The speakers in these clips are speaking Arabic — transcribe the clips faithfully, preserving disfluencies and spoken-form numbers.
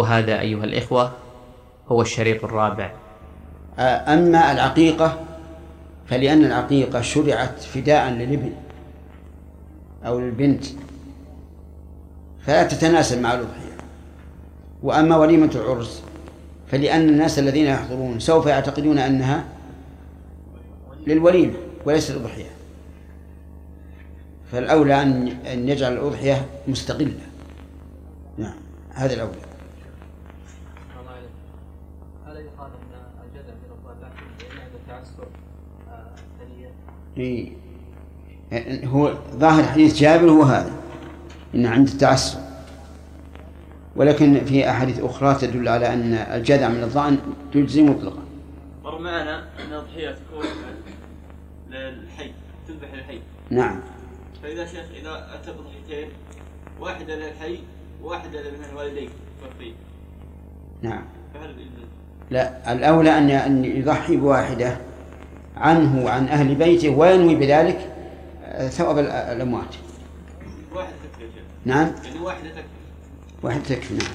وهذا أيها الإخوة هو الشريط الرابع. أما العقيقة فلأن العقيقة شرعت فداء للابن أو للبنت فلا تتناسب مع الأضحية. وأما وليمة العرس فلأن الناس الذين يحضرون سوف يعتقدون أنها للوليمة وليس الأضحية، فالأولى أن يجعل الأضحية مستقلة. نعم هذا الأولى. هل يقال أن الجدع من الضالات لأن التعسر ثانية؟ إيه هو ظاهر حديث جابر هو هذا، إن عند التعسر، ولكن في أحاديث أخرى تدل على أن الجدع من الضأن تجزي مطلقا. مر معنا أن الأضحية تكون للحي، تذبح للحي. نعم. فإذا شيخ إذا أتى بضحيتين واحدة للحي وواحدة من الوالدين توفي. نعم. فهل لا، الأولى أن أن يضحي بواحدة عنه وعن أهل بيته وينوي بذلك ثواب الأموات. واحدة تكفي يا شيخ. نعم. يعني واحدة تكفي. واحدة تكفي. نعم.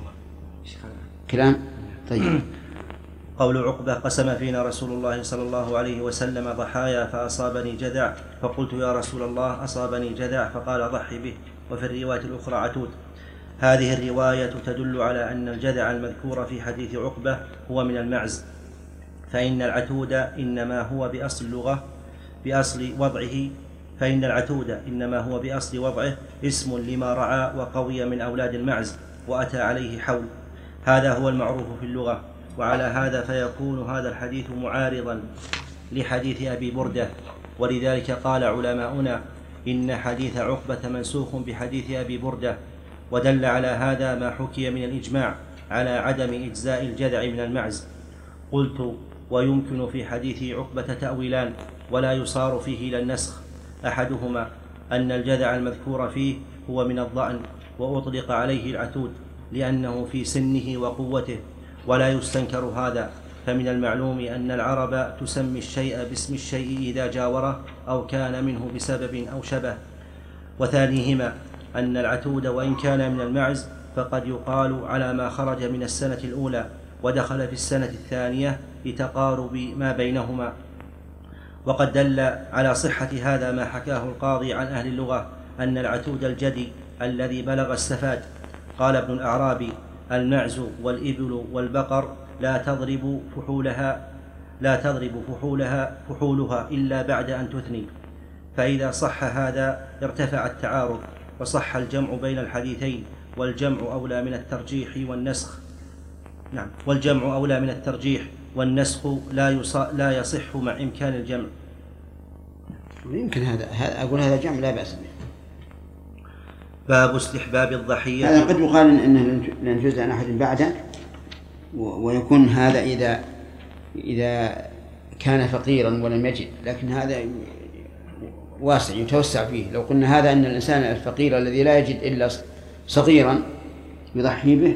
كلام طيب. قول عقبة: قسم فينا رسول الله صلى الله عليه وسلم ضحايا فأصابني جذع، فقلت يا رسول الله أصابني جذع، فقال ضحي به. وفي الرواية الأخرى عتود. هذه الرواية تدل على أن الجذع المذكور في حديث عقبة هو من المعز، فإن العتود إنما هو بأصل اللغة بأصل وضعه فإن العتود إنما هو بأصل وضعه اسم لما رعى وقوي من أولاد المعز وأتى عليه حول. هذا هو المعروف في اللغة. وعلى هذا فيكون هذا الحديث معارضا لحديث أبي بردة، ولذلك قال علماؤنا إن حديث عقبة منسوخ بحديث أبي بردة. ودل على هذا ما حكي من الإجماع على عدم إجزاء الجذع من المعز. قلت: ويمكن في حديث عقبة تأويلان ولا يصار فيه إلى النسخ. أحدهما أن الجذع المذكور فيه هو من الضأن وأطلق عليه العتود لأنه في سنه وقوته، ولا يستنكر هذا، فمن المعلوم أن العرب تسمي الشيء باسم الشيء إذا جاوره أو كان منه بسبب أو شبه. وثانيهما أن العتود وإن كان من المعز فقد يقال على ما خرج من السنة الأولى ودخل في السنة الثانية لتقارب ما بينهما. وقد دل على صحة هذا ما حكاه القاضي عن أهل اللغة أن العتود الجدي الذي بلغ السفاد. قال ابن الأعرابي: المعز والإبل والبقر لا تضرب فحولها لا تضرب فحولها فحولها إلا بعد أن تثني. فإذا صح هذا ارتفع التعارض وصح الجمع بين الحديثين، والجمع أولى من الترجيح والنسخ. نعم والجمع أولى من الترجيح والنسخ لا لا يصح مع إمكان الجمع. يمكن هذا أقول هذا جمع لا بأس به. باب استحباب الضحية. هذا قد يقال إنه لن يجوز عن أحد بعده، ويكون هذا إذا إذا كان فقيرا ولم يجد، لكن هذا واسع يتوسع فيه. لو قلنا هذا أن الإنسان الفقير الذي لا يجد إلا صغيرا يضحي به،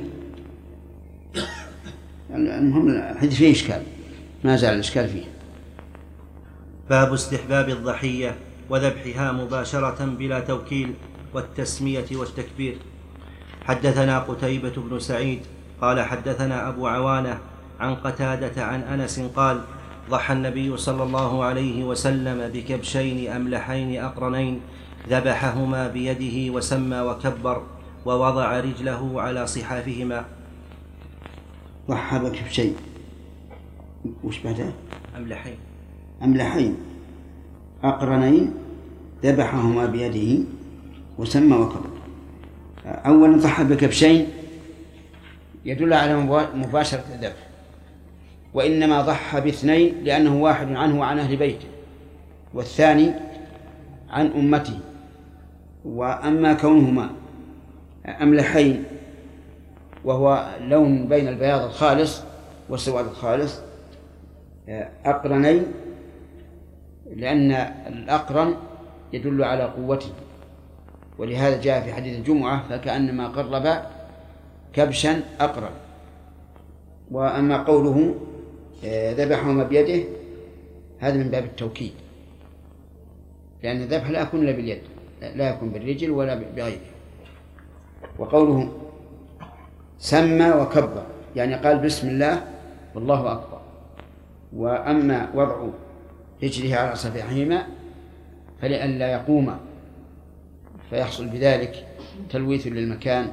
المهم الحديث فيه إشكال، ما زال الإشكال فيه. باب استحباب الضحية وذبحها مباشرة بلا توكيل والتسمية والتكبير. حدثنا قتيبة بن سعيد قال حدثنا أبو عوانة عن قتادة عن أنس قال: ضحى النبي صلى الله عليه وسلم بكبشين أملحين أقرنين، ذبحهما بيده وسمى وكبر ووضع رجله على صحافهما. ضحى بكبشين وش بعده؟ أملحين أملحين أقرنين ذبحهما بيده وسمى وكبر. أولا ضحى بكبشين يدل على مباشرة الذبح، وإنما ضحى باثنين لأنه واحد عنه وعن أهل بيته، والثاني عن أمته. وأما كونهما أملحين وهو لون بين البياض الخالص والسواد الخالص، أقرنين لأن الأقرن يدل على قوته، ولهذا جاء في حديث الجمعة: فكأنما قرب كبشا أقرن. وأما قوله ذبحهما بيده هذا من باب التوكيد، لأن الذبح لا يكون إلا باليد، لا يكون بالرجل ولا بغيره. وقوله سمى وكبر، يعني قال بسم الله والله أكبر. وأما وضع رجله على صفيحهما فلئلا يقوم فيحصل بذلك تلويث للمكان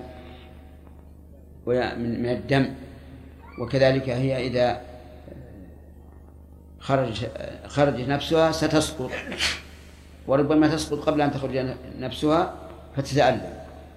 من الدم. وكذلك هي إذا خرج خرجت نفسها ستسقط، وربما تسقط قبل أن تخرج نفسها فتتألم.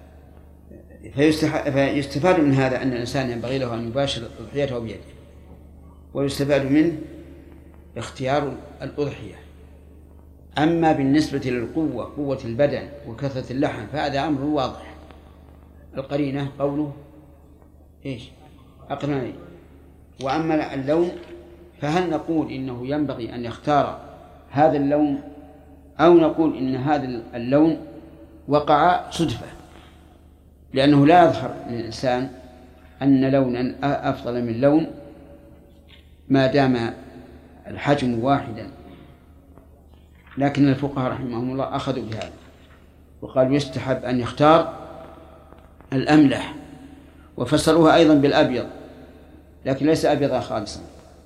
فيستفاد من هذا أن الإنسان ينبغي له أن يباشر أضحيته بيده، ويستفاد منه اختيار الأضحية. أما بالنسبة للقوة، قوة البدن وكثرة اللحم، فهذا أمر واضح. القرينة قوله إيش؟ أقرنين. وأما اللون فهل نقول إنه ينبغي أن يختار هذا اللون، أو نقول إن هذا اللون وقع صدفة، لأنه لا يظهر للإنسان أن لونا أفضل من لون ما دام الحجم واحدا. لكن الفقهاء رحمهم الله أخذوا بهذا وقالوا يستحب أن يختار الأملح، وفسروها أيضا بالأبيض لكن ليس أبيض خالصا.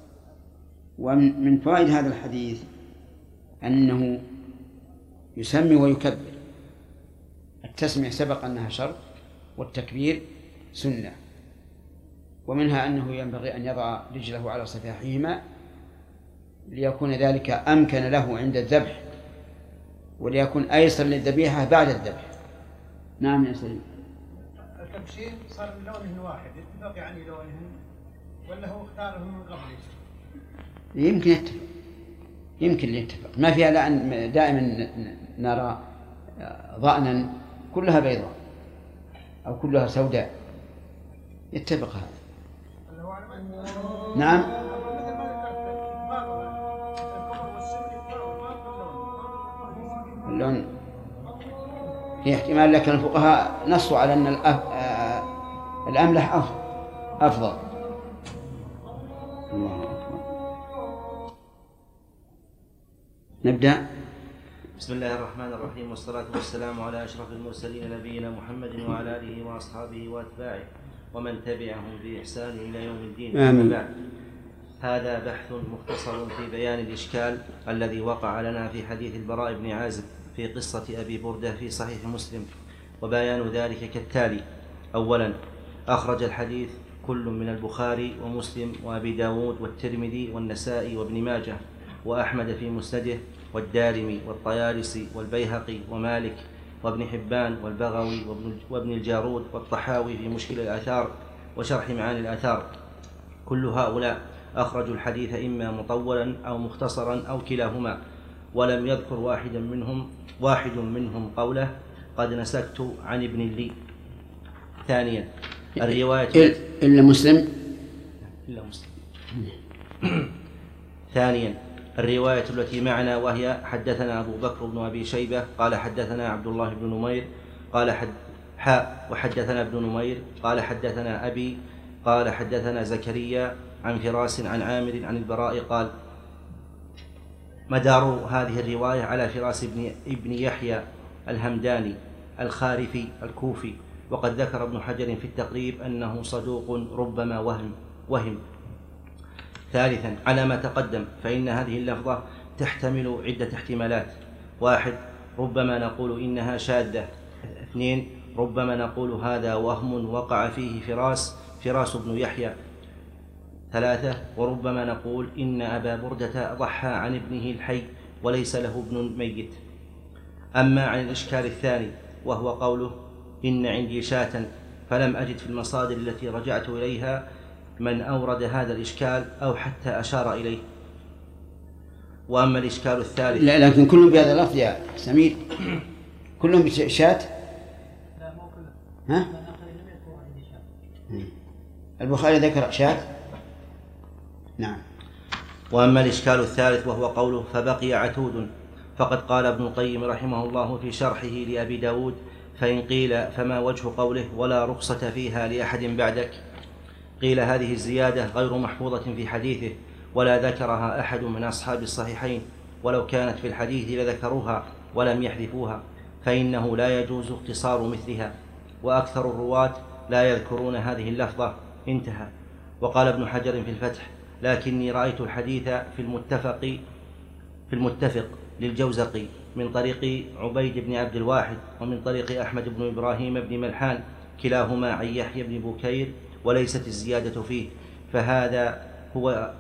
ومن فوائد هذا الحديث أنه يسمي ويكبر. التسمية سبق أنها شرط، والتكبير سنة. ومنها أنه ينبغي أن يضع رجله على صفاحهما ليكون ذلك أمكن له عند الذبح، وليكون أيسر للذبيحة بعد الذبح. نعم يا سليم. التبشير صار من لونه واحد، اتفق يعني لونهم ولا هو اختاره من قبل؟ يمكن يتفق، يمكن يتفق. ما فيها لأن دائما نرى ضأنا كلها بيضاء أو كلها سوداء، يتفق هذا. نعم. اللون في احتمال، لكن الفقهاء نصوا على أن الأملح أفضل. الله أكبر. نبدأ. بسم الله الرحمن الرحيم، والصلاة والسلام على أشرف المرسلين نبينا محمد وعلى آله وأصحابه وأتباعه ومن تبعهم بإحسان إلى يوم الدين. آمين. بعد، هذا بحث مختصر في بيان الإشكال الذي وقع لنا في حديث البراء بن عازب في قصة أبي بردة في صحيح مسلم، وبيان ذلك كالتالي: أولا، أخرج الحديث كل من البخاري ومسلم وأبي داود والترمذي والنسائي وابن ماجه وأحمد في مسنده، والدارمي والطيالسي والبيهقي ومالك وابن حبان والبغوي وابن الجارود والطحاوي في مشكل الآثار وشرح معاني الآثار. كل هؤلاء أخرجوا الحديث إما مطولا أو مختصرا أو كلاهما، ولم يذكر واحدا منهم واحد منهم قوله قد نسكت عن ابن لي. ثانيا، الرواية إلا مسلم إلا مسلم. ثانيا، الرواية التي معنا وهي: حدثنا أبو بكر بن أبي شيبة قال حدثنا عبد الله بن نمير قال حد حاء وحدثنا ابن نمير قال حدثنا أبي قال حدثنا زكريا عن فراس عن عامر عن البراء قال. مدار هذه الرواية على فراس ابن, ابن يحيى الهمداني الخارفي الكوفي، وقد ذكر ابن حجر في التقريب أنه صدوق ربما وهم وهم ثالثا، على ما تقدم فإن هذه اللفظة تحتمل عدة احتمالات: واحد، ربما نقول إنها شاذة. اثنين، ربما نقول هذا وهم وقع فيه فراس فراس بن يحيى. ثلاثة، وربما نقول إن أبا بردة ضحى عن ابنه الحي وليس له ابن ميت. أما عن الإشكال الثاني وهو قوله إن عندي شاة، فلم أجد في المصادر التي رجعت إليها من أورد هذا الإشكال أو حتى أشار إليه. وأما الإشكال الثالث، لا لكن كلهم بهذا اللفظ يا سمير، كلهم بشات. لا مو كلهم. ها؟ البخاري ذكر شات. نعم. وأما الإشكال الثالث وهو قوله فبقي عتود، فقد قال ابن القيم رحمه الله في شرحه لأبي داود: فإن قيل فما وجه قوله ولا رخصة فيها لأحد بعدك؟ قيل هذه الزيادة غير محفوظة في حديثه، ولا ذكرها أحد من أصحاب الصحيحين، ولو كانت في الحديث لذكروها ولم يحذفوها، فإنه لا يجوز اقتصار مثلها. وأكثر الرواة لا يذكرون هذه اللفظة. انتهى. وقال ابن حجر في الفتح: لكني رأيت الحديث في المتفق في المتفق للجوزقي من طريق عبيد بن عبد الواحد ومن طريق أحمد بن إبراهيم بن ملحان كلاهما عن يحيى بن بكير، وليست الزيادة فيه. فهذا هو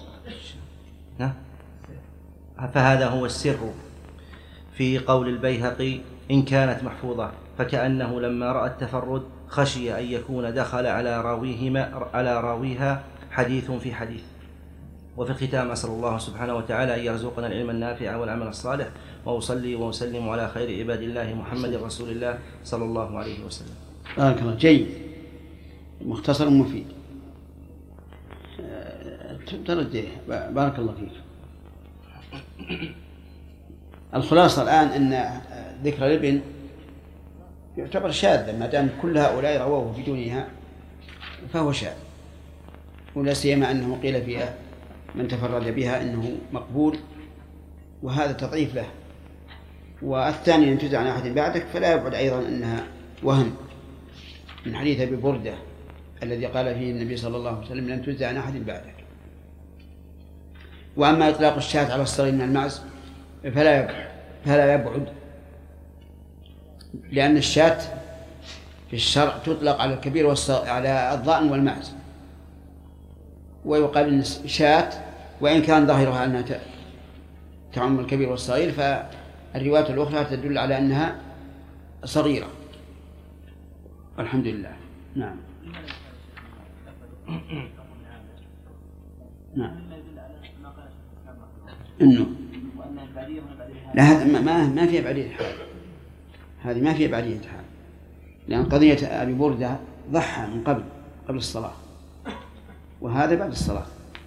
فهذا هو السر في قول البيهقي: إن كانت محفوظة، فكأنه لما رأى التفرد خشي أن يكون دخل على راويهما على راويها حديث في حديث. وفي الختام أسأل الله سبحانه وتعالى أن يرزقنا العلم النافع والعمل الصالح، وأصلي وأسلم على خير عباد الله محمد رسول الله صلى الله عليه وسلم. بارك الله. جيد، مختصر مفيد. ترد. بارك الله فيك. الخلاصة الآن أن ذكر الابن يعتبر شاذا، ما دام كل هؤلاء رووه بدونها فهو شاذ، ولا سيما أنه قيل فيها من تفرد بها أنه مقبول، وهذا تضعيف له. والثاني أن تزع عن أحد بعدك، فلا يبعد أيضا أنها وهم من حديث أبي بردة الذي قال فيه النبي صلى الله عليه وسلم: لن تزع عن أحد بعدك. وأما إطلاق الشاة على الصغير من المعز فلا يبعد فلا يبعد لأن الشاة في الشرع تطلق على الكبير والصغير، على الضأن والمعز، ويقال إن شاة وإن كان ظاهرها أنها تعم الكبير والصغير، فالروايات الأخرى تدل على أنها صغيرة. الحمد لله. نعم. نعم. إنه لا، هذا ما ما فيها بعدية حال، هذه ما فيها بعدية حال، لأن قضية أبي بردة ضحى من قبل قبل الصلاة، وهذا بعد الصلاة.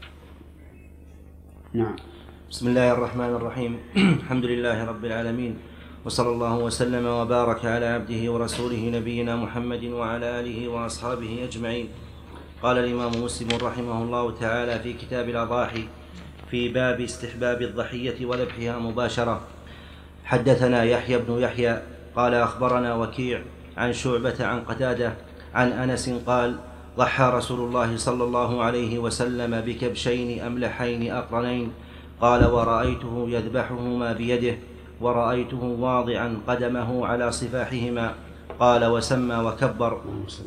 نعم. بسم الله الرحمن الرحيم. الحمد لله رب العالمين، وصلى الله وسلم وبارك على عبده ورسوله نبينا محمد وعلى آله وأصحابه أجمعين. قال الإمام مسلم رحمه الله تعالى في كتاب الأضاحي في باب استحباب الضحية وذبحها مباشرة: حدثنا يحيى بن يحيى قال أخبرنا وكيع عن شعبة عن قتادة عن أنس قال: ضحى رسول الله صلى الله عليه وسلم بكبشين أملحين أقرنين. قال: ورأيته يذبحهما بيده، ورأيته واضعا قدمه على صفاحهما. قال: وسمى وكبر.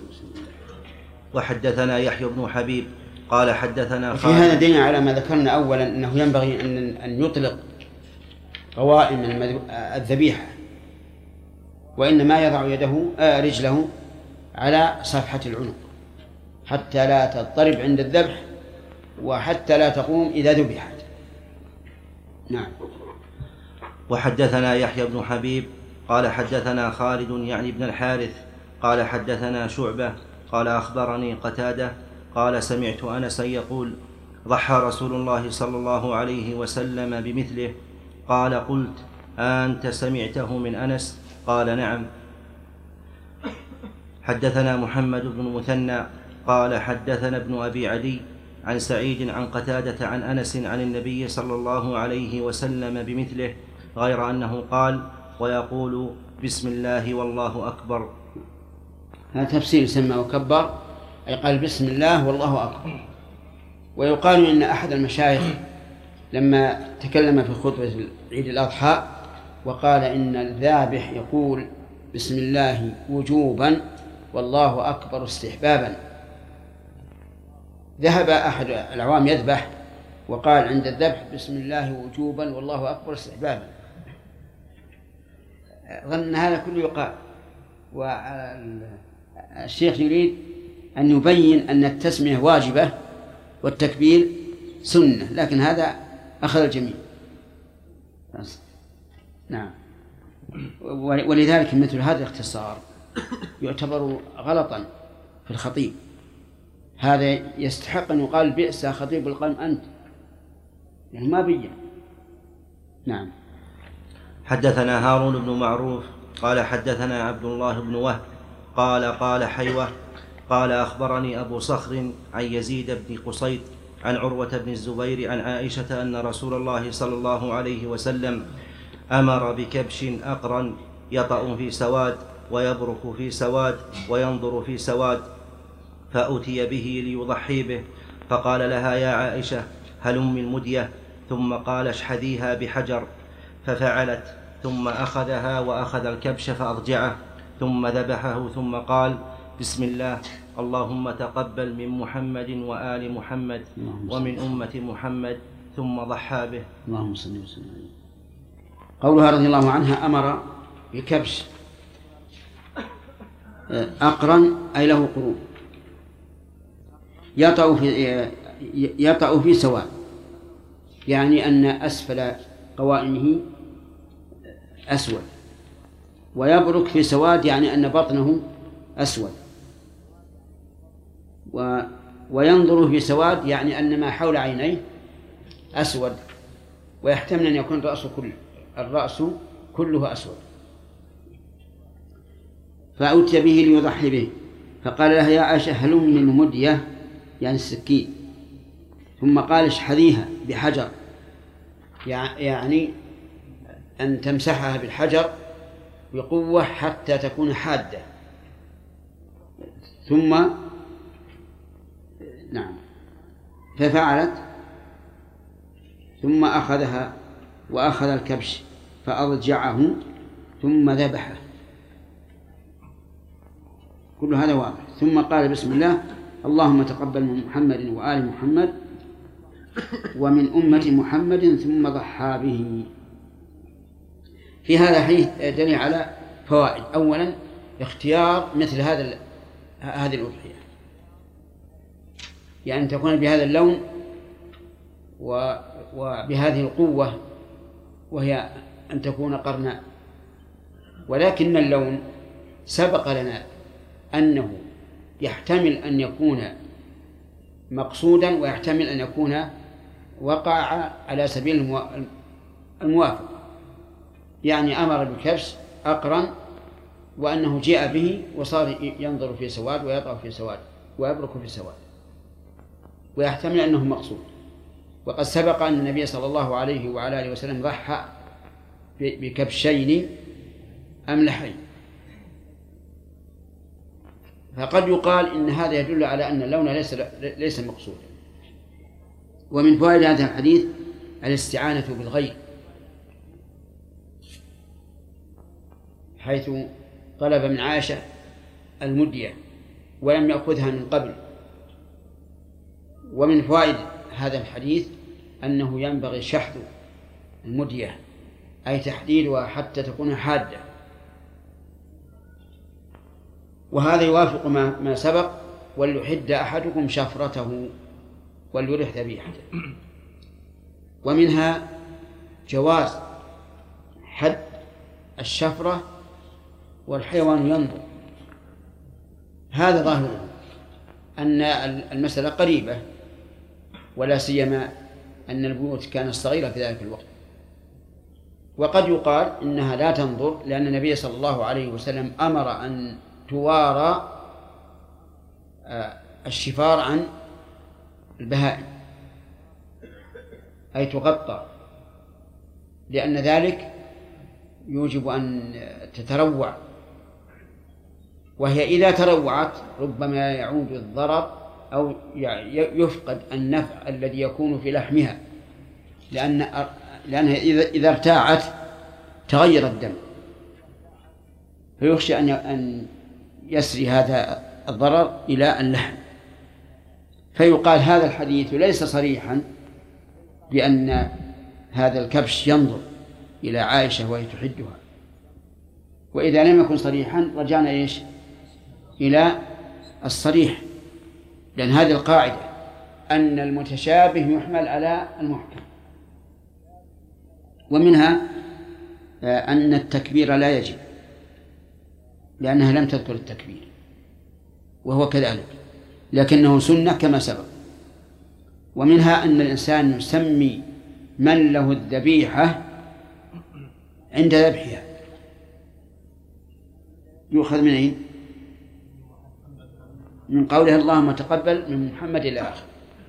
وحدثنا يحيى بن حبيب قال حدثنا في هذا دين على ما ذكرنا أولا، أنه ينبغي أن أن يطلق قوائم الذبيحة، وإنما يضع يده آه رجله على صفحة العنق حتى لا تضطرب عند الذبح، وحتى لا تقوم إذا ذبحت. نعم. وحدثنا يحيى بن حبيب قال حدثنا خالد يعني بن الحارث قال حدثنا شعبة قال أخبرني قتادة قال: سمعت أنسا يقول: ضحى رسول الله صلى الله عليه وسلم بمثله. قال: قلت: أنت سمعته من أنس؟ قال: نعم. حدثنا محمد بن مثنى قال حدثنا ابن أبي عدي عن سعيد عن قتادة عن أنس عن النبي صلى الله عليه وسلم بمثله، غير أنه قال: ويقول بسم الله والله أكبر. هذا تفسير سمى وكبر، أي قال بسم الله والله أكبر. ويقال إن أحد المشايخ لما تكلم في خطبة عيد الأضحى وقال إن الذابح يقول بسم الله وجوبا والله أكبر استحبابا، ذهب أحد العوام يذبح وقال عند الذبح بسم الله وجوبا والله أكبر استحبابا، ظن هذا كله يقال. والشيخ يريد أن يبين أن التسمية واجبة والتكبير سنة، لكن هذا أخذ الجميع. نعم. ولذلك مثل هذا الاختصار يعتبر غلطا في الخطيب، هذا يستحق أن يقال بئس خطيب القوم أنت، يعني ما بين. نعم. حدثنا هارون بن معروف قال حدثنا عبد الله بن وهب قال قال حيوة قال أخبرني أبو صخر عن يزيد بن قصيد عن عروة بن الزبير عن عائشة أن رسول الله صلى الله عليه وسلم أمر بكبش أقرن يطأ في سواد ويبرك في سواد وينظر في سواد، فأتي به ليضحي به، فقال لها: يا عائشة هلم المدية، ثم قال: اشحذيها بحجر، ففعلت، ثم أخذها وأخذ الكبش فأضجعه، ثم ذبحه، ثم قال: بسم الله، اللهم تقبل من محمد وآل محمد ومن أمة محمد، ثم ضحى به. اللهم صل وسلم عليه. قولها رضي الله عنها: أمر بكبش أقرن، أي له قرون، يطأ في يطأ في سواء، يعني أن أسفل قوائمه أسود، ويبرك في سواد، يعني أن بطنه أسود، و وينظر في سواد، يعني أن ما حول عينيه أسود، ويحتمل أن يكون الرأس كله الرأس كله أسود. فأتي به ليضحي به، فقال لها: يا عائشة هلم من المدية، يعني السكين، ثم قال: اشحذيها بحجر، يعني أن تمسحها بالحجر بقوة حتى تكون حادة، ثم نعم ففعلت، ثم أخذها وأخذ الكبش فأضجعه، ثم ذبحه. كل هذا واضح. ثم قال: بسم الله، اللهم تقبل من محمد وآل محمد ومن أمة محمد، ثم ضحى به. في هذا الحديث دليل على فوائد. أولا، اختيار مثل هذا هذه الأضحية، يعني أن تكون بهذا اللون وبهذه القوة، وهي أن تكون قرناء. ولكن اللون سبق لنا أنه يحتمل أن يكون مقصودا، ويحتمل أن يكون وقع على سبيل الموافق، يعني أمر بالكبش أقرن، وأنه جاء به وصار ينظر في سواد ويطأ في سواد ويبرك في سواد، ويحتمل أنه مقصود. وقد سبق أن النبي صلى الله عليه وعلى آله وسلم ضحى بكبشين أملحين، فقد يقال إن هذا يدل على أن اللون ليس ليس مقصودا. ومن فوائد هذا الحديث الاستعانة بالغير، حيث طلب من عائشة المدية ولم يأخذها من قبل. ومن فوائد هذا الحديث أنه ينبغي شحذ المدية، أي تحديدها حتى تكون حادة، وهذا يوافق ما, ما سبق: وليحد أحدكم شفرته وليرح ذبيحته. ومنها جواز حد الشفرة والحيوان ينظر، هذا ظاهره أن المسألة قريبة، ولا سيما أن البيوت كانت صغيرة في ذلك الوقت. وقد يقال إنها لا تنظر، لأن النبي صلى الله عليه وسلم أمر أن توارى الشفار عن البهائم، أي تغطى، لأن ذلك يوجب أن تتروع، وهي إذا تروعت ربما يعود الضرر أو يفقد النفع الذي يكون في لحمها، لأن لأنها إذا ارتاعت تغير الدم، فيخشى أن يسري هذا الضرر إلى اللحم. فيقال هذا الحديث ليس صريحا بأن هذا الكبش ينظر إلى عائشة وهي تحدها، وإذا لم يكن صريحا رجعنا إيش إلى الصريح، لأن هذه القاعدة أن المتشابه يحمل على المحكم. ومنها أن التكبير لا يجب، لأنها لم تذكر التكبير، وهو كذلك، لكنه سنة كما سبق. ومنها أن الإنسان يسمي من له الذبيحة عند ذبحها، يؤخذ من أين؟ من قوله اللهم تقبل من محمد إلى آخر.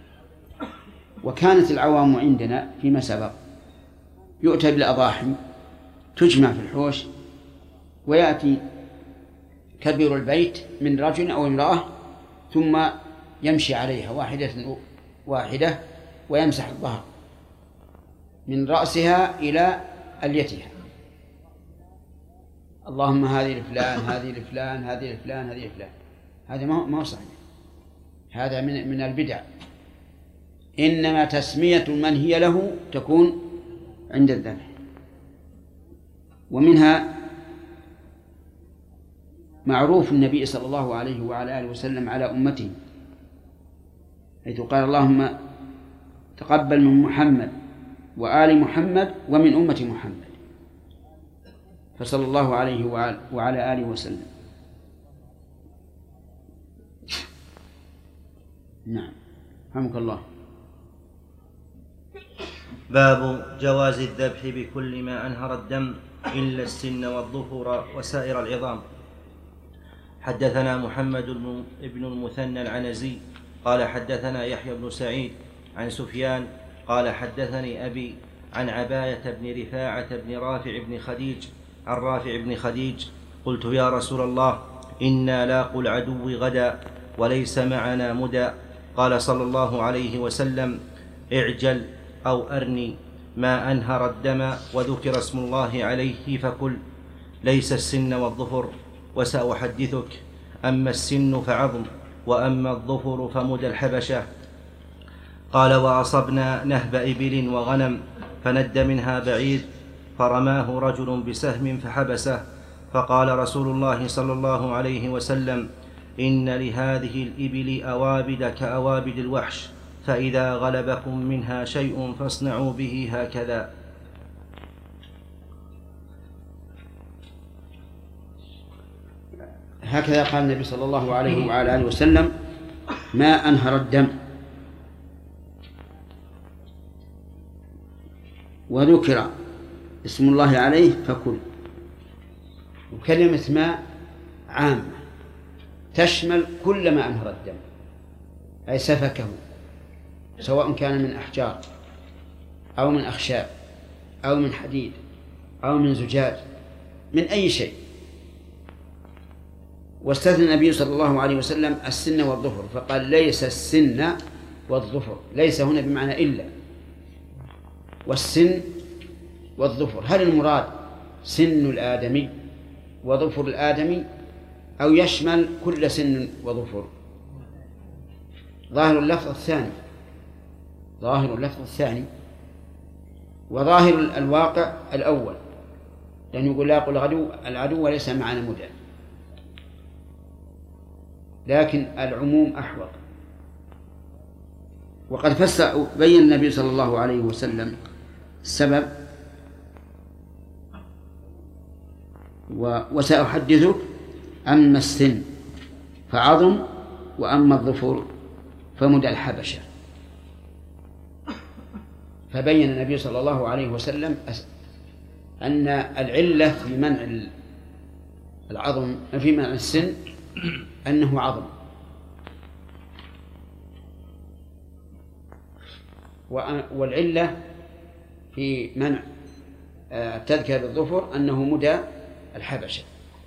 وكانت العوام عندنا فيما سبق يؤتى بالأضاحي تجمع في الحوش، ويأتي كبير البيت من رجل أو امرأة ثم يمشي عليها واحدة واحدة ويمسح الظهر من رأسها إلى أليتها، اللهم هذه لفلان هذه لفلان هذه لفلان هذه لفلان. هذا ما هو صحيح، هذا من من البدع. إنما تسمية من هي له تكون عند الذبح. ومنها معروف النبي صلى الله عليه وعلى آله وسلم على أمته، حيث قال اللهم تقبل من محمد وآل محمد ومن أمة محمد، فصلى الله عليه وعلى آله وسلم. نعم، رحمك الله. باب جواز الذبح بكل ما أنهر الدم إلا السن والظفر وسائر العظام. حدثنا محمد بن المثنى العنزي قال حدثنا يحيى بن سعيد عن سفيان قال حدثني أبي عن عباية بن رفاعة بن رافع بن خديج عن رافع بن خديج قلت يا رسول الله إنا لاقوا العدو غدا وليس معنا مدى. قال صلى الله عليه وسلم اعجل أو أرني ما أنهر الدم وذكر اسم الله عليه فكل، ليس السن والظفر وسأحدثك، أما السن فعظم وأما الظفر فمدى الحبشة. قال وأصبنا نهب إبل وغنم فند منها بعير فرماه رجل بسهم فحبسه، فقال رسول الله صلى الله عليه وسلم إن لهذه الإبل أوابد كأوابد الوحش، فإذا غلبكم منها شيء فاصنعوا به هكذا. هكذا قال النبي صلى الله عليه وعلى آله وسلم ما أنهر الدم، وذكر اسم الله عليه فكل. وكلمة ماء عامة تشمل كل ما أنهر الدم، أي سفكه، سواء كان من أحجار أو من أخشاب أو من حديد أو من زجاج، من أي شيء. واستثنى النبي صلى الله عليه وسلم السن والظفر، فقال ليس السن والظفر، ليس هنا بمعنى إلا، والسن والظفر. هل المراد سن الآدمي وظفر الآدمي أو يشمل كل سن وظفر؟ ظاهر اللفظ الثاني، ظاهر اللفظ الثاني، وظاهر الواقع الأول، لأنه يقول لا يقول العدو العدو وليس معنا مدى، لكن العموم أحوط. وقد فسر بين النبي صلى الله عليه وسلم السبب، وسأحدثك أما السن فعظم وأما الظفر فمدى الحبشة. فبين النبي صلى الله عليه وسلم أن العلة في منع العظم في منع السن أنه عظم، والعلة في منع التذكية بالظفر أنه مدى الحبشة.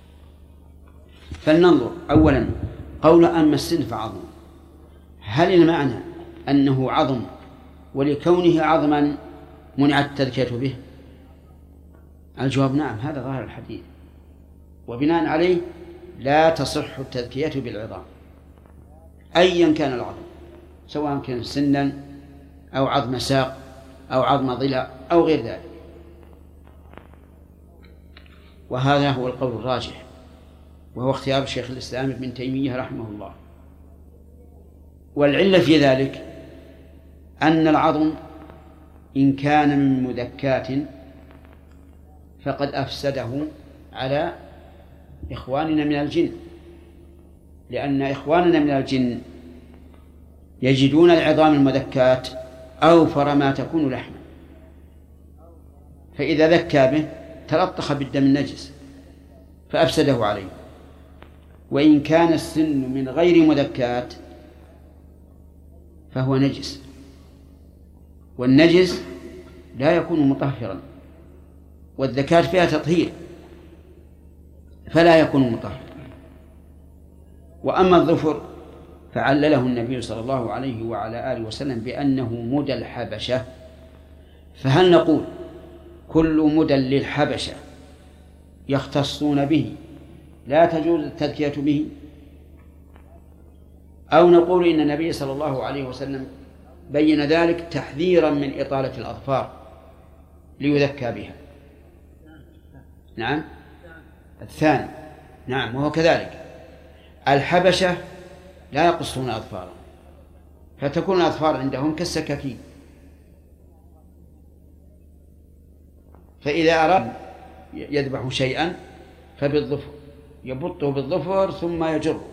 فلننظر أولا قول أما السن فعظم، هل المعنى أنه عظم ولكونه عظما منعت التذكية به؟ الجواب نعم، هذا ظاهر الحديث، وبناء عليه لا تصح التذكية بالعظام أيا كان العظم، سواء كان سنا أو عظم ساق أو عظم ضلع أو غير ذلك. وهذا هو القول الراجح، وهو اختيار شيخ الإسلام ابن تيمية رحمه الله. والعلة في ذلك أن العظم إن كان من مذكات فقد أفسده على إخواننا من الجن، لأن إخواننا من الجن يجدون العظام المذكات أوفر ما تكون لحما، فإذا ذكى به تلطخ بالدم النجس فأفسده عليه. وإن كان السن من غير مذكات فهو نجس، والنجس لا يكون مطهرا، والذكاة فيها تطهير فلا يكون مطهرا. وأما الظفر فعلله النبي صلى الله عليه وعلى آله وسلم بأنه مدى الحبشة. فهل نقول كل مدى للحبشة يختصون به لا تجوز التذكية به، أو نقول إن النبي صلى الله عليه وسلم بين ذلك تحذيرا من إطالة الأظفار ليذكى بها؟ نعم الثاني. نعم وهو كذلك. الحبشة لا يقصون أظفارهم، فتكون الأظفار عندهم كالسكاكين، فإذا أراد يذبح شيئا فبالظفر، يبطه بالظفر ثم يجره.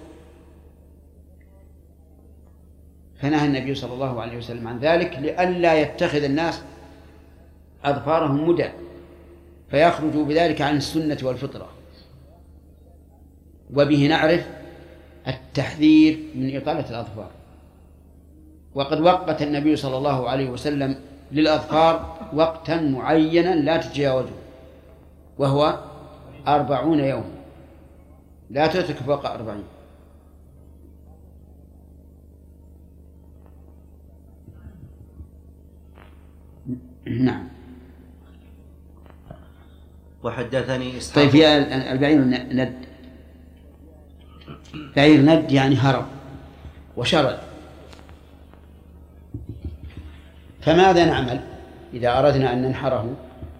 فنهى النبي صلى الله عليه وسلم عن ذلك لئلا يتخذ الناس أظفارهم مدى فيخرجوا بذلك عن السنة والفطرة. وبه نعرف التحذير من إطالة الأظفار. وقد وقت النبي صلى الله عليه وسلم للأظفار وقتا معينا لا تتجاوزه، وهو أربعون يوما، لا تترك فوق أربعين. نعم. وحدثني إسحاق. طيب في البعير ند، بعير ند يعني هرب وشرد، فماذا نعمل إذا أردنا أن ننحره؟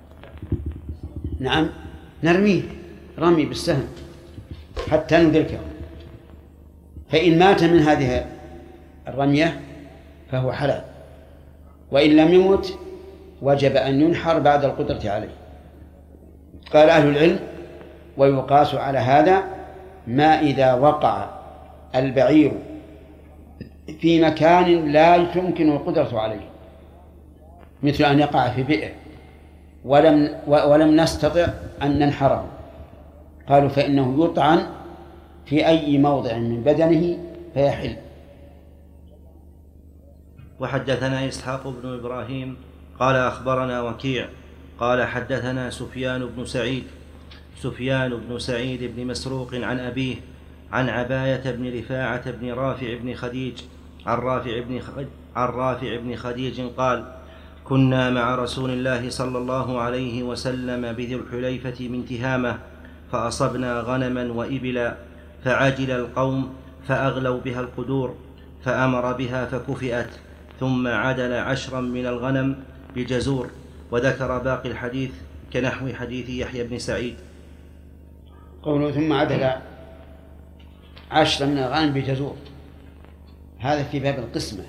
نعم نرميه رمي بالسهم حتى ندركه، فإن مات من هذه الرمية فهو حلال، وإن لم يمت وجب أن ينحر بعد القدرة عليه. قال أهل العلم ويقاس على هذا ما إذا وقع البعير في مكان لا يمكن القدرة عليه، مثل أن يقع في بئر ولم, ولم نستطع أن ننحره، قالوا فإنه يطعن في أي موضع من بدنه فيحل. وحدثنا إسحاق بن إبراهيم قال أخبرنا وكيع قال حدثنا سفيان بن سعيد سفيان بن سعيد بن مسروق عن أبيه عن عباية بن رفاعة بن رافع بن خديج عن رافع بن خديج, عن رافع بن خديج قال كنا مع رسول الله صلى الله عليه وسلم بذي الحليفة من تهامة فأصبنا غنما وإبلا فعجل القوم فأغلوا بها القدور فأمر بها فكفئت ثم عدل عشرا من الغنم بجزور، وذكر باقي الحديث كنحو حديث يحيى بن سعيد. قوله ثم عدل عشرا من الغنم بجزور، هذا في باب القسمة،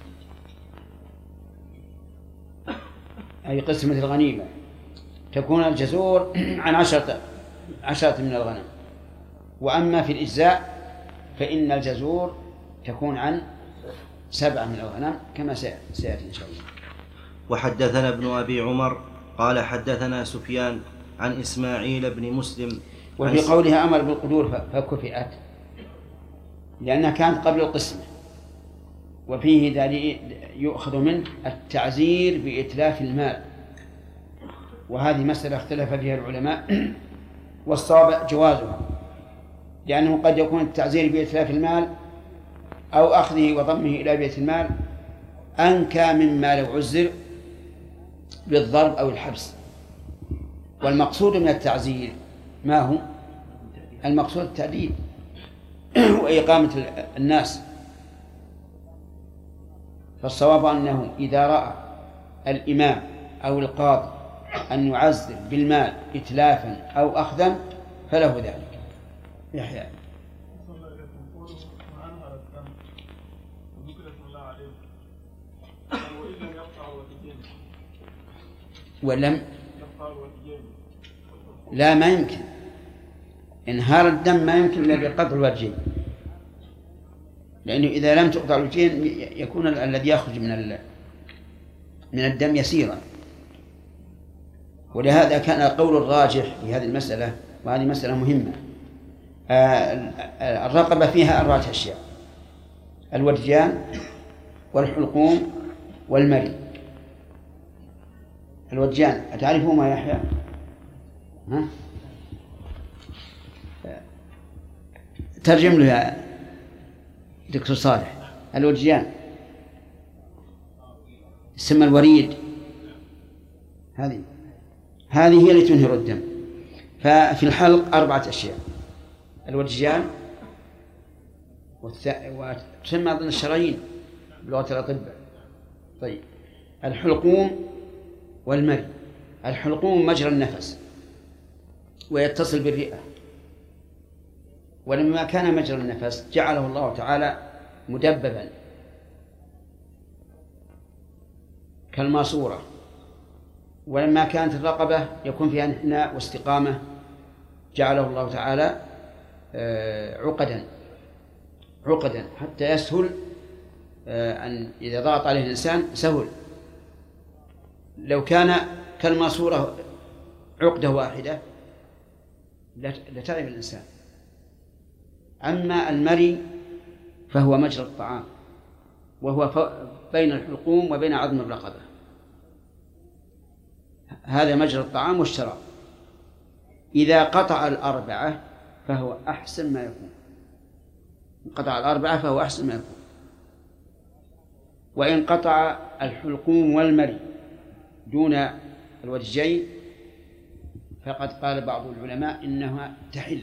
أي قسمة الغنيمة تكون الجزور عن عشرة عشرة من الغنم، وأما في الإجزاء فإن الجزور تكون عن سبعة من الغنم كما سيأتي إن شاء الله. وحدثنا ابن أبي عمر قال حدثنا سفيان عن إسماعيل بن مسلم. وفي قولها أمر بالقدور فكفئت لأنها كانت قبل القسمة، وفيه دليل يؤخذ منه التعزير بإتلاف المال، وهذه مسألة اختلف فيها العلماء والصواب جوازها، لأنه قد يكون التعزير بإتلاف المال أو أخذه وضمه إلى بيت المال أنكى مما لو عزر بالضرب أو الحبس. والمقصود من التعزير ما هو؟ المقصود التأديب وإقامة الناس. فالصواب أنه إذا رأى الإمام أو القاضي أن يعزر بالمال إتلافا أو أخذا فله ذلك. يحيى ولم لا ما يمكن انهار الدم، ما يمكن إلا بقطع الوجهين، لأنه إذا لم تقطع الوجهين يكون الذي يخرج من من الدم يسيرا. ولهذا كان القول الراجح في هذه المسألة، وهذه مسألة مهمة، الرقبة فيها أربعة أشياء: الودجان والحلقوم والمري. الودجان أتعرفه ما يحيى؟ ها؟ ترجم له دكتور صالح، الودجان يسمى الوريد، هذه هذه هي اللي تنهر الدم. ففي الحلق أربعة أشياء: الودجان، وتسمى أظن الشرايين بلغة الأطباء. طيب، الحلقوم والمري. الحلقوم مجرى النفس ويتصل بالرئة، ولما كان مجرى النفس جعله الله تعالى مدببا كالماسورة، ولما كانت الرقبة يكون فيها انحناء واستقامة جعله الله تعالى عقدا عقدا حتى يسهل أن إذا ضغط عليه الإنسان سهل. لو كان كالماسورة عقدة واحدة لتعب الإنسان. أما المري فهو مجرى الطعام، وهو بين الحلقوم وبين عظم الرقبة، هذا مجرى الطعام والشراب. إذا قطع الأربعة فهو أحسن ما يكون، قطع الأربعة فهو أحسن ما يكون. وإن قطع الحلقوم والمري دون الودجين فقد قال بعض العلماء إنها تحل،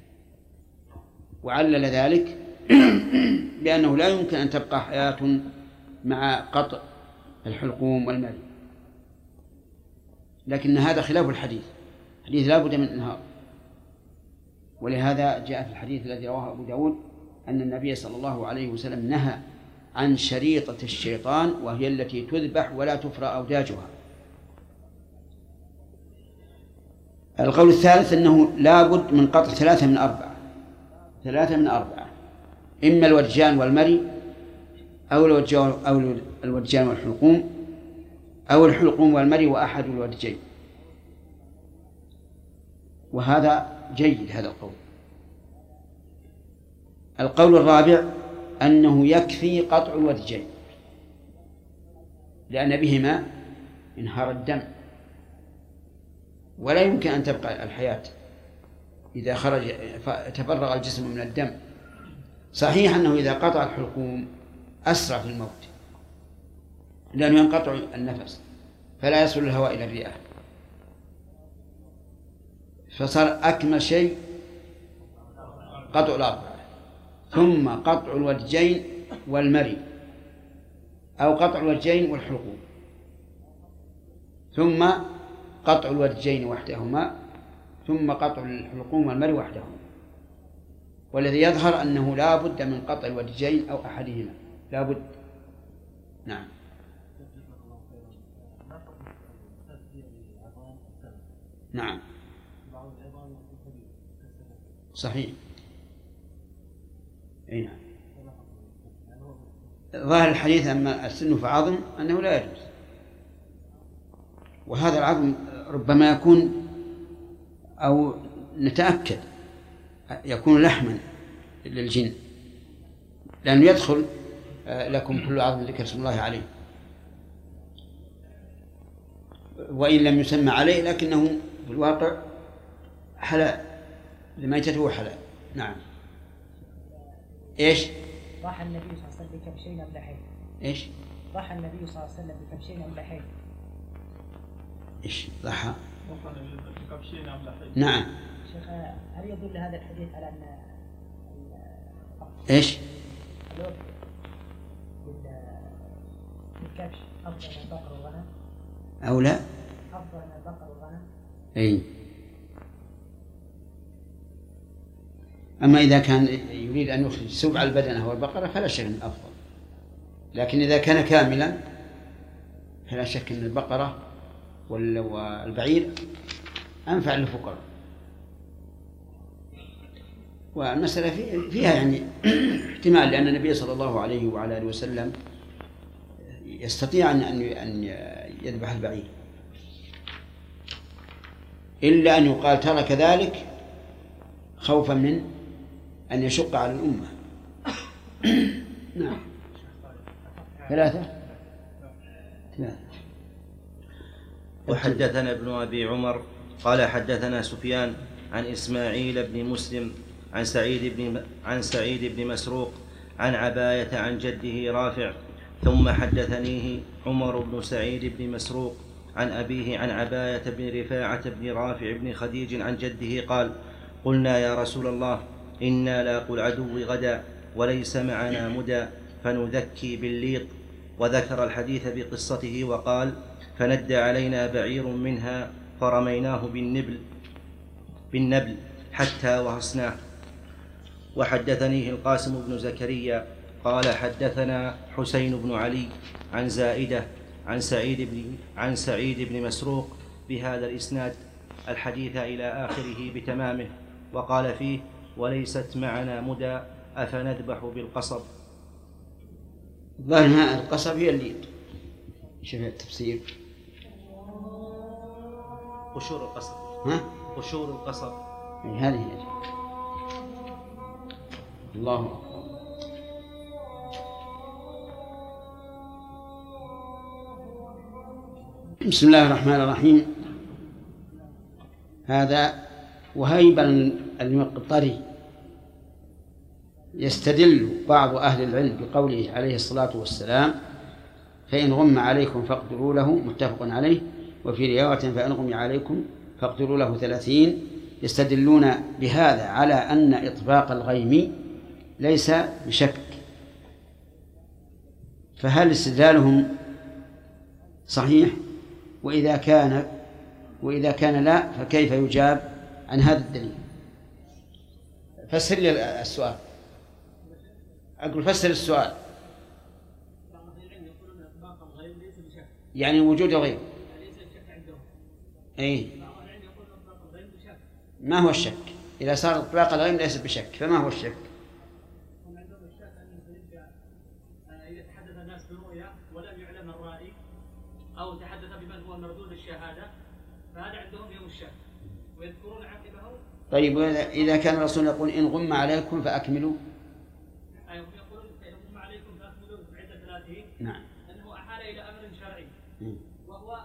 وعلل ذلك بأنه لا يمكن أن تبقى حياة مع قطع الحلقوم والمري. لكن هذا خلاف الحديث، الحديث لا بد من إنهار. ولهذا جاء في الحديث الذي رواه أبو داود أن النبي صلى الله عليه وسلم نهى عن شريطة الشيطان، وهي التي تذبح ولا تفرى أوداجها. القول الثالث أنه لا بد من قطع ثلاثة من أربعة ثلاثة من أربعة إما الودجان والمري أو الودجان, أو الودجان والحلقوم أو الحلقوم والمري وأحد الودجين. وهذا جيد هذا القول. القول الرابع أنه يكفي قطع الودجين، لأن بهما انهار الدم، ولا يمكن أن تبقى الحياة إذا خرج تفرغ الجسم من الدم. صحيح أنه إذا قطع الحلقوم أسرع في الموت، لأنه ينقطع النفس فلا يصل الهواء إلى الرئة، فصار أكمل شيء قطع الأربعة، ثم قطع الودجين والمري، أو قطع الودجين والحلقوم، ثم قطع الودجين وحدهما، ثم قطع الحلقوم والمري وحدهما. والذي يظهر أنه لا بد من قطع الودجين أو أحدهما، لا بد. نعم. نعم صحيح. أي نعم. ظاهر الحديث أما السن فعظم أنه لا يجوز، وهذا العظم ربما يكون أو نتأكد يكون لحما للجن، لأنه يدخل لكم كل عظم ذكر اسم الله عليه، وإن لم يسمى عليه لكنه في الواقع حلال، لميتته حلال. نعم. إيش؟ ضحى النبي صلى الله عليه وسلم بكبشين أملحين. إيش؟ ضحى النبي صلى الله عليه وسلم بكبشين أملحين. إيش ضحى؟ بكبشين أملحين. نعم. شيخ، هل يدل هذا الحديث على أن إيش؟ الوقت بالكبش أفضل من البقر والغنم؟ أو لا؟ أفضل من البقر والغنم؟ أي. أما إذا كان يريد أن يخرج سبع البدنة والبقرة فلا شك أنه أفضل، لكن إذا كان كاملا فلا شك أن البقرة والبعير أنفع للفقراء. والمسألة فيها يعني احتمال، لأن النبي صلى الله عليه وعلى آله وسلم يستطيع أن يذبح البعير، إلا أن يقال ترك ذلك خوفا من أن يشق على الأمة. نعم. ثلاثة ثلاثة. وحدثنا ابن أبي عمر قال حدثنا سفيان عن إسماعيل بن مسلم عن سعيد بن عن سعيد بن مسروق عن عباية عن جده رافع. ثم حدثنيه عمر بن سعيد بن مسروق عن أبيه عن عباية بن رفاعة بن رافع بن خديج عن جده قال: قلنا يا رسول الله إنا لاقوا العدو غدا وليس معنا مدى فنذكي بالليط. وذكر الحديث بقصته وقال: فندى علينا بعير منها فرميناه بالنبل بالنبل حتى وهصناه. وحدثنيه القاسم بن زكريا قال: حدثنا حسين بن علي عن زائدة عن سعيد بن, عن سعيد بن مسروق بهذا الإسناد الحديث إلى آخره بتمامه، وقال فيه: وليست معنا مدى أفنذبح بالقصب. ظاهر ماء القصب هي الليط. شوف التفسير. قشور القصب. ها؟ قشور القصب. يعني هذه هي. الله أكبر. بسم الله الرحمن الرحيم. هذا وهيب المقطري يستدل بعض أهل العلم بقوله عليه الصلاة والسلام: فإن غم عليكم فاقدروا له، متفق عليه. وفي رواية: فإن غم عليكم فاقدروا له ثلاثين. يستدلون بهذا على أن إطباق الغيم ليس بشك. فهل استدلالهم صحيح؟ وإذا كان وإذا كان لا، فكيف يجاب عن هذا الدليل؟ فسر لي السؤال. أقول فسر السؤال. يعني وجود الغيب. أي ما هو الشك؟ إذا صار إطلاق الغيب ليس بشك، فما هو الشك؟ إذا تحدث الناس برؤيا ولم يعلم الرائي أو تحدث بمن هو مردود الشهادة، فهذا عندهم يوم الشك ويذكرون عقبه. طيب إذا كان الرسول يقول: إن غم عليكم فأكملوا. أيوة، يقولون إن غم عليكم فأكملوا بعد ثلاثين. نعم. أنه أحال إلى أمر شرعي. م. وهو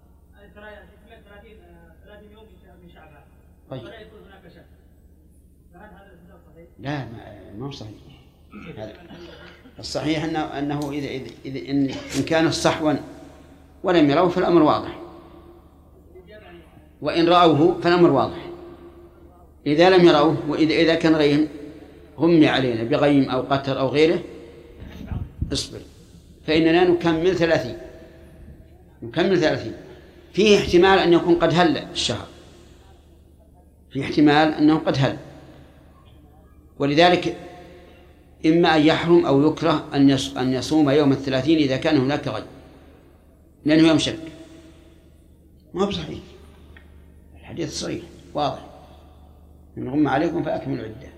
ثلاثين يوم من شعبان. طيب. ولا يكون هناك شك. فهل هذا الاستدلال صحيح؟ لا، ما هو صحيح. هذا الصحيح أنه أنه إذا إذا, إذا إن, إن كان صحوا ولم يروه فالأمر واضح، وإن رأوه فالأمر واضح. إذا لم يروه وإذا إذا كان غيم غمي علينا بغيم أو قتر أو غيره، اصبر، فإننا نكمل ثلاثين نكمل ثلاثين فيه احتمال أن يكون قد هل الشهر، فيه احتمال أنه قد هل، ولذلك إما أن يحرم أو يكره أن يصوم يوم الثلاثين إذا كان هناك غيم، لأنه يوم شك. ما هو صحيح، الحديث صحيح واضح: إن غم عليكم فأكملوا العدة.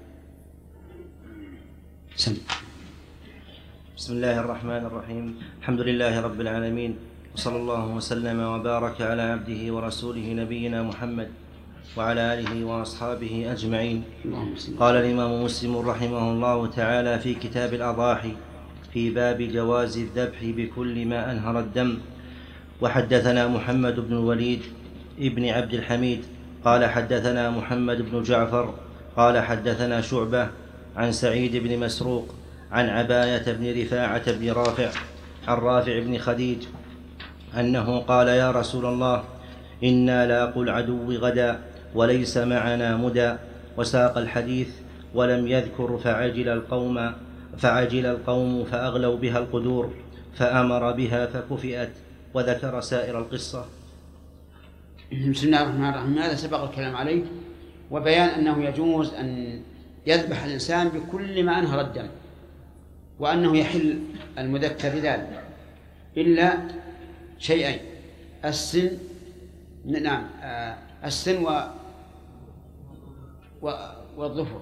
سم. بسم الله الرحمن الرحيم. الحمد لله رب العالمين، وصلى الله وسلم وبارك على عبده ورسوله نبينا محمد وعلى آله وأصحابه أجمعين. قال الإمام مسلم رحمه الله تعالى في كتاب الأضاحي في باب جواز الذبح بكل ما أنهر الدم: وحدثنا محمد بن الوليد ابن عبد الحميد قال حدثنا محمد بن جعفر قال حدثنا شعبة عن سعيد بن مسروق عن عباية بن رفاعة بن رافع عن رافع بن خديج أنه قال: يا رسول الله إنا لاقوا العدو غدا وليس معنا مدى. وساق الحديث ولم يذكر فعجل القوم فعجل القوم فأغلوا بها القدور فأمر بها فكفئت، وذكر سائر القصة. بسم الله الرحمن الرحيم. هذا سبق الكلام عليه، وبيان أنه يجوز أن يذبح الإنسان بكل ما أنهر الدم، وأنه يحل المذكر ذلك إلا شيئين: السن نعم السن و والظفر.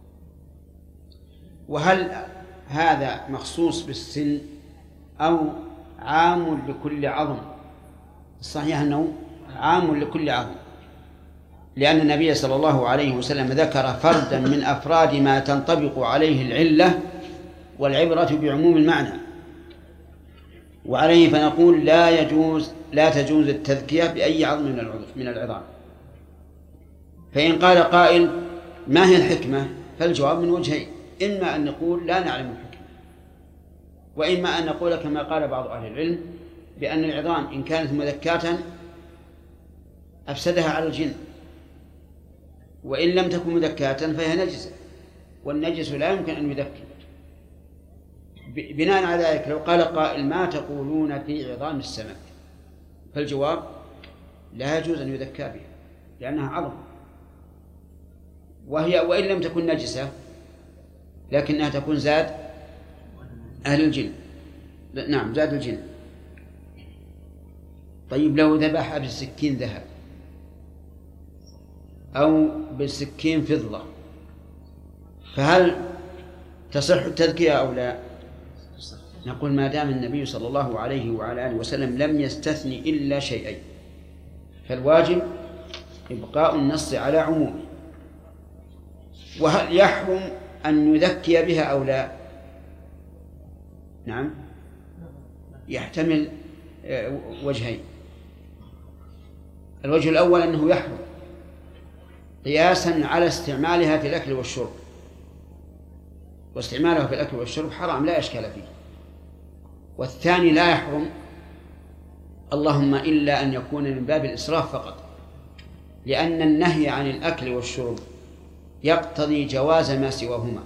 وهل هذا مخصوص بالسن أو عام لكل عظم؟ الصحيح أنه عام لكل عظم، لأن النبي صلى الله عليه وسلم ذكر فردا من أفراد ما تنطبق عليه العلة، والعبرة بعموم المعنى. وعليه فنقول لا يجوز لا تجوز التذكية بأي عظم من العظام. فإن قال قائل: ما هي الحكمة؟ فالجواب من وجهين: إما أن نقول لا نعلم الحكمة، وإما أن نقول كما قال بعض أهل العلم بأن العظام إن كانت مذكاة أفسدها على الجن، وإن لم تكن مذكاة فهي نجسة، والنجس لا يمكن أن يذكي. بناء على ذلك لو قال قائل ما تقولون في عظام السمك؟ فالجواب لا يجوز أن يذكى بها لأنها عظم، وهي وإن لم تكن نجسة لكنها تكون زاد أهل الجن. نعم زاد الجن. طيب لو ذبح بالسكين ذهب أو بالسكين فضة فهل تصح التذكية أو لا؟ نقول ما دام النبي صلى الله عليه وعلى آله وسلم لم يستثني إلا شيئين فالواجب إبقاء النص على عمومه. وهل يحرم أن يذكي بها أو لا؟ نعم يحتمل وجهين. الوجه الأول أنه يحرم قياسا على استعمالها في الأكل والشرب، واستعمالها في الأكل والشرب حرام لا إشكال فيه. والثاني لا يحرم اللهم إلا أن يكون من باب الإسراف فقط، لأن النهي عن الأكل والشرب يقتضي جواز ما سواهما.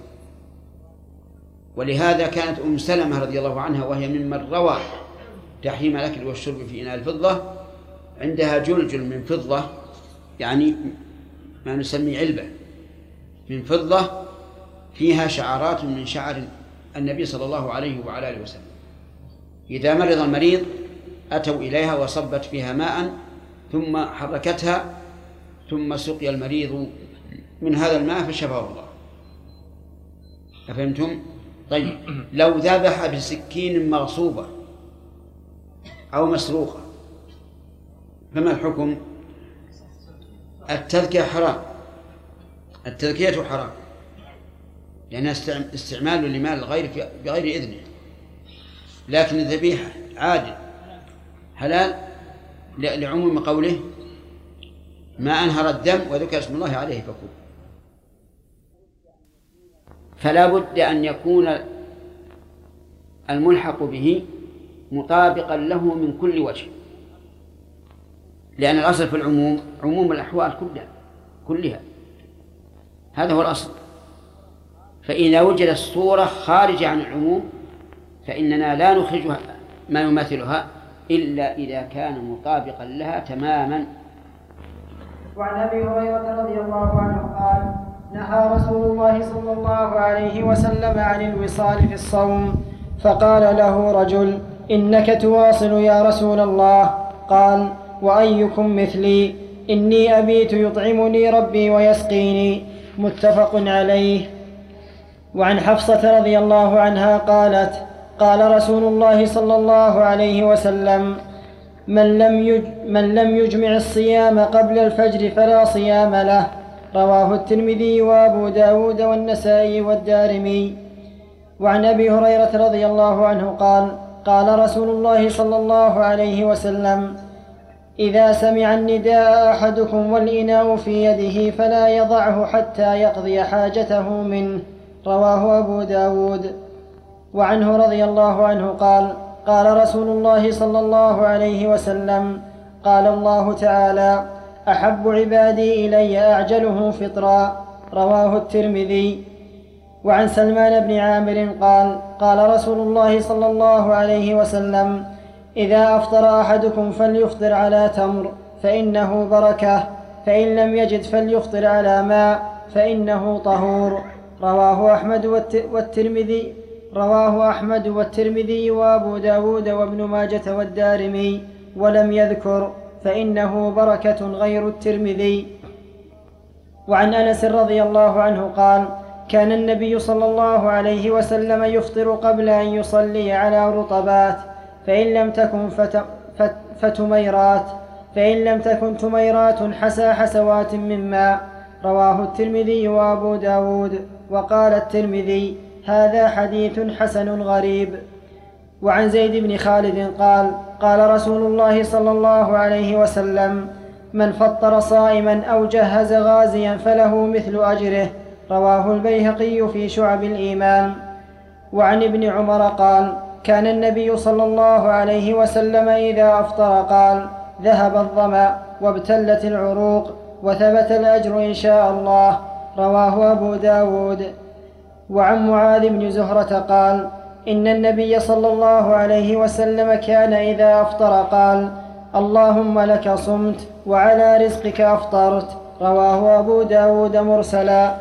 ولهذا كانت أم سلمة رضي الله عنها وهي ممن روى تحريم الأكل والشرب في إناء الفضة عندها جلجل من فضة، يعني ما نسمي علبة من فضة فيها شعرات من شعر النبي صلى الله عليه وعلى آله وسلم. إذا مرض المريض أتوا إليها وصبت فيها ماء ثم حركتها ثم سقي المريض من هذا الماء فشفاه الله. أفهمتم؟ طيب لو ذبح بسكين مغصوبة أو مسروقة فما الحكم؟ التذكية حرام، التذكية حرام لأنها استعمال لمال الغير بغير إذنه، لكن الذبيحة عادل حلال لعموم قوله ما أنهر الدم وذكر اسم الله عليه فكل. فلا بد أن يكون الملحق به مطابقا له من كل وجه، لأن الأصل في العموم عموم الأحوال كلها كلها هذا هو الأصل. فإذا وجد الصورة خارجة عن العموم فإننا لا نخرجها ما يماثلها إلا إذا كان مطابقا لها تماما. وعن أبي هريرة رضي الله عنه قال نهى رسول الله صلى الله عليه وسلم عن الوصال في الصوم، فقال له رجل إنك تواصل يا رسول الله؟ قال وأيكم مثلي؟ إني أبيت يطعمني ربي ويسقيني. متفق عليه. وعن حفصة رضي الله عنها قالت قال رسول الله صلى الله عليه وسلم من لم, يج من لم يجمع الصيام قبل الفجر فلا صيام له. رواه الترمذي وأبو داود والنسائي والدارمي. وعن أبي هريرة رضي الله عنه قال قال رسول الله صلى الله عليه وسلم إذا سمع النداء أحدكم والإناء في يده فلا يضعه حتى يقضي حاجته منه. رواه أبو داود. وعنه رضي الله عنه قال قال رسول الله صلى الله عليه وسلم قال الله تعالى أحب عبادي إلي أعجله فطرا. رواه الترمذي. وعن سلمان بن عامر قال قال رسول الله صلى الله عليه وسلم إذا أفطر أحدكم فليفطر على تمر فإنه بركة، فإن لم يجد فليفطر على ماء فإنه طهور. رواه أحمد والترمذي رواه أحمد والترمذي وأبو داود وابن ماجة والدارمي، ولم يذكر فإنه بركة غير الترمذي. وعن أنس رضي الله عنه قال كان النبي صلى الله عليه وسلم يفطر قبل أن يصلي على رطبات، فإن لم تكن فت... فت... فتميرات فإن لم تكن تميرات حسى حسوات من ماء. رواه الترمذي وأبو داود. وقال الترمذي هذا حديث حسن غريب. وعن زيد بن خالد قال قال رسول الله صلى الله عليه وسلم من فطر صائما أو جهز غازيا فله مثل أجره. رواه البيهقي في شعب الإيمان. وعن ابن عمر قال كان النبي صلى الله عليه وسلم إذا أفطر قال: ذهب الظمأ وابتلت العروق وثبت الأجر إن شاء الله. رواه أبو داود. وعن معاذ بن زهرة قال: إن النبي صلى الله عليه وسلم كان إذا أفطر قال: اللهم لك صمت وعلى رزقك أفطرت. رواه أبو داود مرسلا.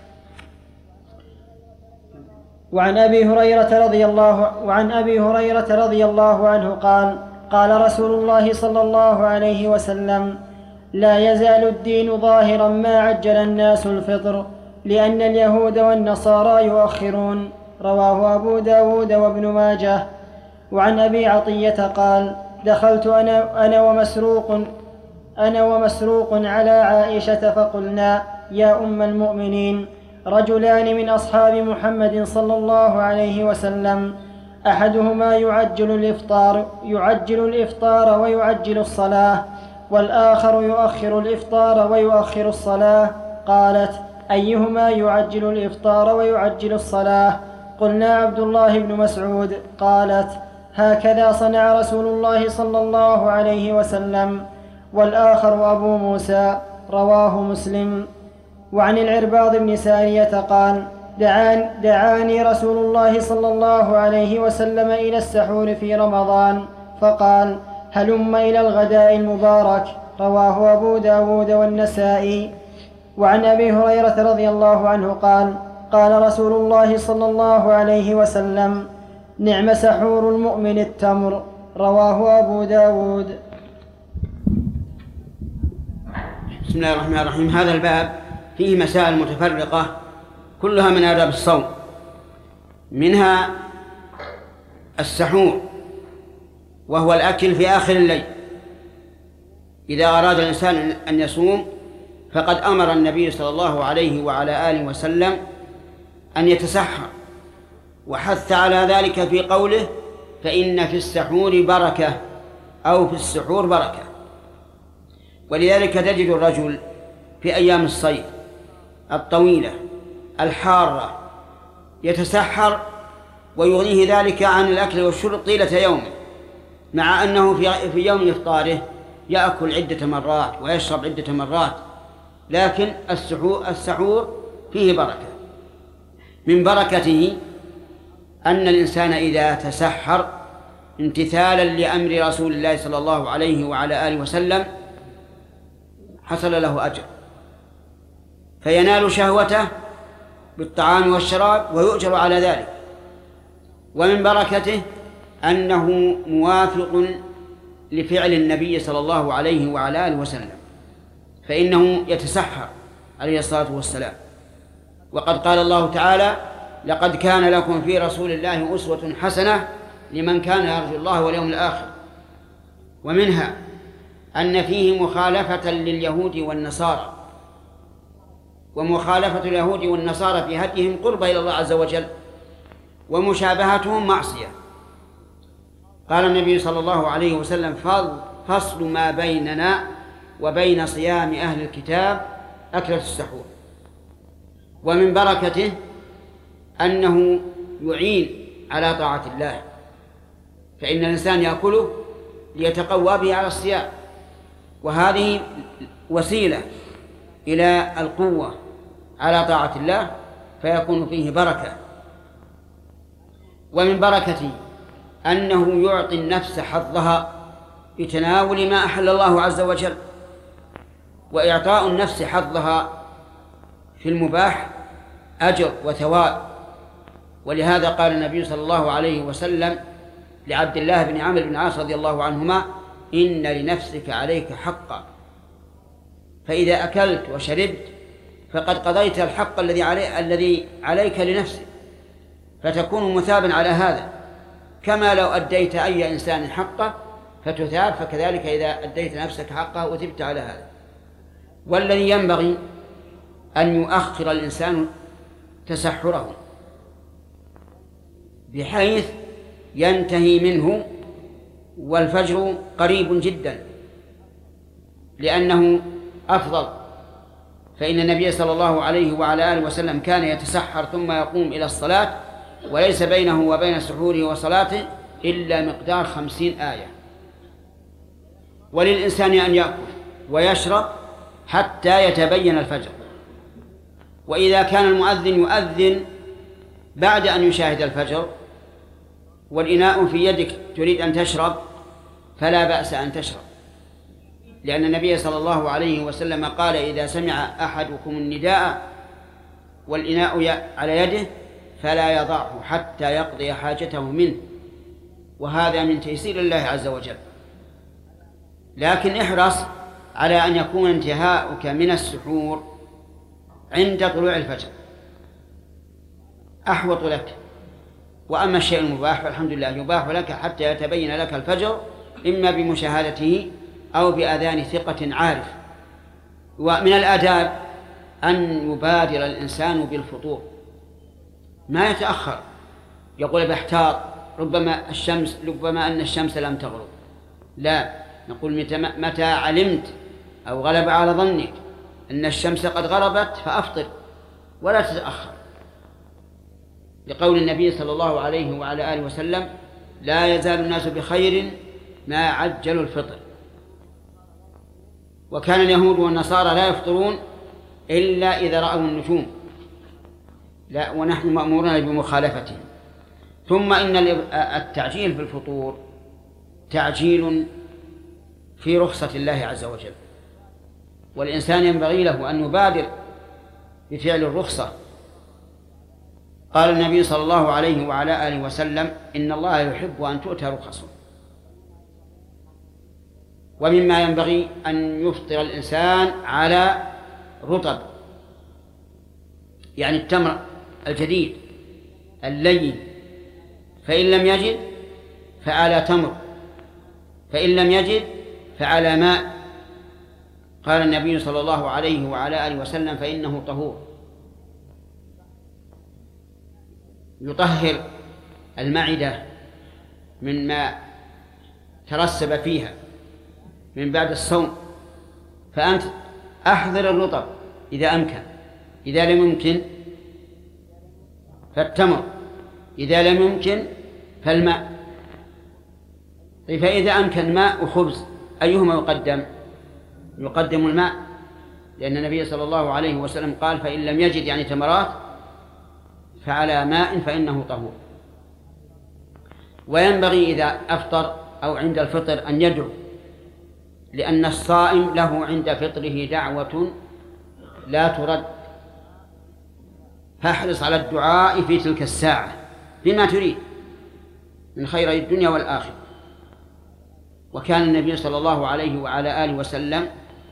وعن أبي هريرة رضي الله وعن أبي هريرة رضي الله عنه قال: قال رسول الله صلى الله عليه وسلم: لا يزال الدين ظاهرا ما عجل الناس الفطر، لأن اليهود والنصارى يؤخرون. رواه أبو داود وابن ماجه. وعن أبي عطية قال: دخلت أنا, أنا ومسروق أنا ومسروق على عائشة فقلنا: يا أم المؤمنين، رجلان من أصحاب محمد صلى الله عليه وسلم، أحدهما يعجل الإفطار يعجل الإفطار ويعجل الصلاة، والآخر يؤخر الإفطار ويؤخر الصلاة. قالت: أيهما يعجل الإفطار ويعجل الصلاة؟ قلنا: عبد الله بن مسعود. قالت: هكذا صنع رسول الله صلى الله عليه وسلم. والآخر أبو موسى. رواه مسلم. وعن العرباض بن سارية قال: دعان دعاني رسول الله صلى الله عليه وسلم إلى السحور في رمضان فقال: هلم إلى الغداء المبارك. رواه أبو داود والنسائي. وعن أبي هريرة رضي الله عنه قال: قال رسول الله صلى الله عليه وسلم: نعم سحور المؤمن التمر. رواه أبو داود. بسم الله الرحمن الرحيم. هذا الباب فيه مسائل متفرقة كلها من آداب الصوم، منها السحور وهو الأكل في آخر الليل. إذا أراد الإنسان أن يصوم فقد أمر النبي صلى الله عليه وعلى آله وسلم أن يتسحر، وحث على ذلك في قوله: فإن في السحور بركة، أو في السحور بركة. ولذلك تجد الرجل في أيام الصيف الطويلة الحارة يتسحر ويغنيه ذلك عن الأكل والشرب طيلة يومه، مع أنه في يوم إفطاره يأكل عدة مرات ويشرب عدة مرات، لكن السحور فيه بركة. من بركته أن الإنسان إذا تسحر امتثالا لأمر رسول الله صلى الله عليه وعلى آله وسلم حصل له أجر، فينال شهوته بالطعام والشراب ويؤجر على ذلك. ومن بركته أنه موافق لفعل النبي صلى الله عليه وعلى آله وسلم، فإنه يتسحر عليه الصلاة والسلام. وقد قال الله تعالى: لقد كان لكم في رسول الله أسوة حسنة لمن كان يرجو الله واليوم الآخر. ومنها أن فيه مخالفة لليهود والنصارى، ومخالفة اليهود والنصارى في هديهم قرب إلى الله عز وجل، ومشابهتهم معصية. قال النبي صلى الله عليه وسلم: فصل ما بيننا وبين صيام أهل الكتاب أكلة السحور. ومن بركته أنه يعين على طاعة الله، فإن الإنسان يأكله ليتقوى به على الصيام، وهذه وسيلة إلى القوة على طاعة الله، فيكون فيه بركة. ومن بركته أنه يعطي النفس حظها بتناول ما أحل الله عز وجل، وإعطاء النفس حظها في المباح أجر وثواب. ولهذا قال النبي صلى الله عليه وسلم لعبد الله بن عمرو بن العاص رضي الله عنهما: إن لنفسك عليك حقا، فإذا أكلت وشربت فقد قضيت الحق الذي علي الذي عليك لنفسك، فتكون مثابا على هذا، كما لو أديت أي إنسان حقه فتثاب، فكذلك إذا أديت نفسك حقه وثبت على هذا. والذي ينبغي أن يؤخر الإنسان تسحره بحيث ينتهي منه والفجر قريب جدا، لأنه أفضل. فإن النبي صلى الله عليه وعلى آله وسلم كان يتسحر ثم يقوم إلى الصلاة، وليس بينه وبين سحوره وصلاته إلا مقدار خمسين آية. وللإنسان أن يأكل ويشرب حتى يتبين الفجر. وإذا كان المؤذن يؤذن بعد أن يشاهد الفجر والإناء في يدك تريد أن تشرب فلا بأس أن تشرب، لأن النبي صلى الله عليه وسلم قال: إذا سمع أحدكم النداء والإناء على يده فلا يضعه حتى يقضي حاجته منه، وهذا من تيسير الله عز وجل. لكن احرص على أن يكون انتهاؤك من السحور عند طلوع الفجر أحوط لك. وأما الشيء المباح فالحمد لله يباح لك حتى يتبين لك الفجر، إما بمشاهدته أو بأذان ثقة عارف. ومن الآداب أن يبادر الإنسان بالفطور، ما يتأخر يقول بحتاط ربما الشمس ربما أن الشمس لم تغرب، لا، نقول متى علمت أو غلب على ظنك أن الشمس قد غربت فأفطر ولا تتأخر، لقول النبي صلى الله عليه وعلى آله وسلم: لا يزال الناس بخير ما عجلوا الفطر. وكان اليهود والنصارى لا يفطرون إلا إذا رأوا النجوم، لا، ونحن مأمورون بمخالفتهم. ثم إن التعجيل في الفطور تعجيل في رخصة الله عز وجل، والإنسان ينبغي له أن يبادر بفعل الرخصة. قال النبي صلى الله عليه وعلى آله وسلم: إن الله يحب أن تؤتى رخصه. ومما ينبغي أن يفطر الإنسان على رطب، يعني التمر الجديد اللين، فإن لم يجد فعلى تمر، فإن لم يجد فعلى ماء. قال النبي صلى الله عليه وعلى آله وسلم: فإنه طهور، يطهر المعدة من ما ترسب فيها من بعد الصوم. فأنت أحضر الرطب إذا أمكن، إذا لم يمكن فالتمر، إذا لم يمكن فالماء. فإذا أمكن ماء وخبز أيهما يقدم؟ يقدم الماء، لأن النبي صلى الله عليه وسلم قال: فإن لم يجد يعني تمرات فعلى ماء فإنه طهور. وينبغي إذا أفطر أو عند الفطر أن يدعو، لأن الصائم له عند فطره دعوة لا ترد، فاحرص على الدعاء في تلك الساعة بما تريد من خير الدنيا والآخرة. وكان النبي صلى الله عليه وعلى آله وسلم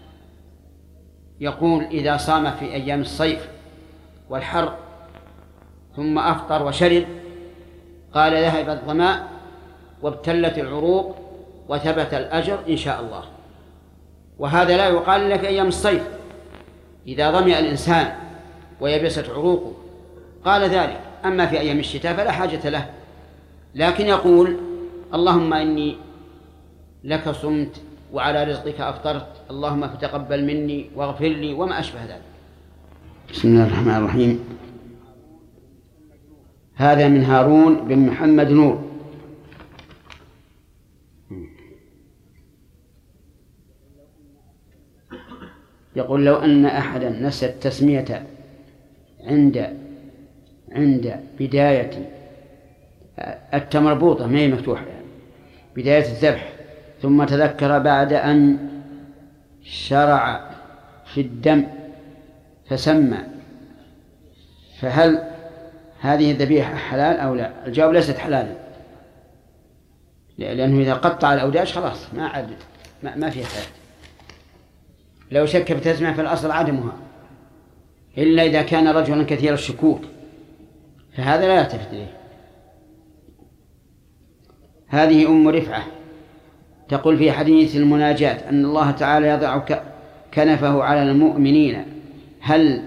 يقول: إذا صام في أيام الصيف والحر ثم أفطر وشرب قال: ذهب الظماء وابتلت العروق وثبت الأجر إن شاء الله. وهذا لا يقال لك أيام الصيف، إذا ظمئ الإنسان ويبست عروقه قال ذلك. أما في أيام الشتاء فلا حاجة له، لكن يقول: اللهم إني لك صمت وعلى رزقك أفطرت، اللهم فتقبل مني واغفر لي، وما أشبه ذلك. بسم الله الرحمن الرحيم. هذا من هارون بن محمد نور. يقول: لو أن أحدا نسى التسمية عند عند بداية التمربوطة ما هي مفتوحة، بداية الذبح، ثم تذكر بعد أن شرع في الدم فسمى، فهل هذه الذبيحة حلال أو لا؟ الجواب: ليست حلالا، لأنه إذا قطع الأوداج خلاص ما عاد ما, ما فيها حياة. لو شك بتسمع في الأصل عدمها، إلا إذا كان رجلا كثير الشكوك فهذا لا يلتفت إليه. هذه أم رفعة تقول في حديث المناجاة أن الله تعالى يضع كنفه على المؤمنين، هل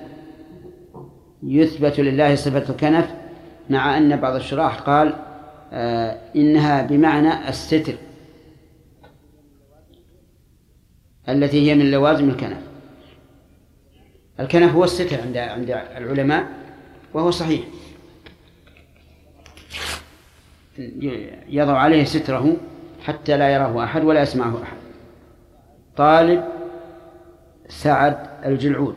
يثبت لله صفة الكنف؟ مع أن بعض الشراح قال آه إنها بمعنى الستر التي هي من لوازم الكنف. الكنف هو الستر عند عند العلماء، وهو صحيح. يضع عليه ستره حتى لا يراه أحد ولا يسمعه أحد. طالب سعد الجلعود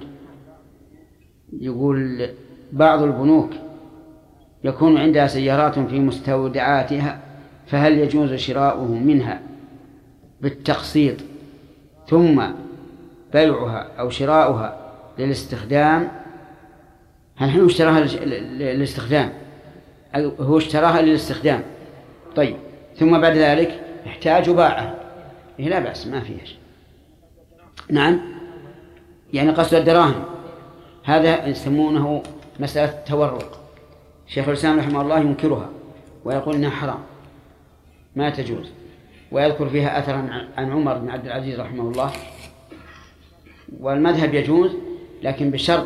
يقول بعض البنوك يكون عندها سيارات في مستودعاتها، فهل يجوز شراؤه منها بالتقسيط ثم بيعها أو شراؤها للاستخدام؟ هل هو اشتراها للاستخدام أو هو اشتراها للاستخدام طيب ثم بعد ذلك يحتاج باعها؟ إيه لا بأس، ما فيها شيء. نعم، يعني قصد الدراهم، هذا يسمونه مسألة تورق. شيخ الإسلام رحمه الله ينكرها ويقول إنها حرام ما تجوز، ويذكر فيها أثرا عن عمر بن عبد العزيز رحمه الله. والمذهب يجوز لكن بشرط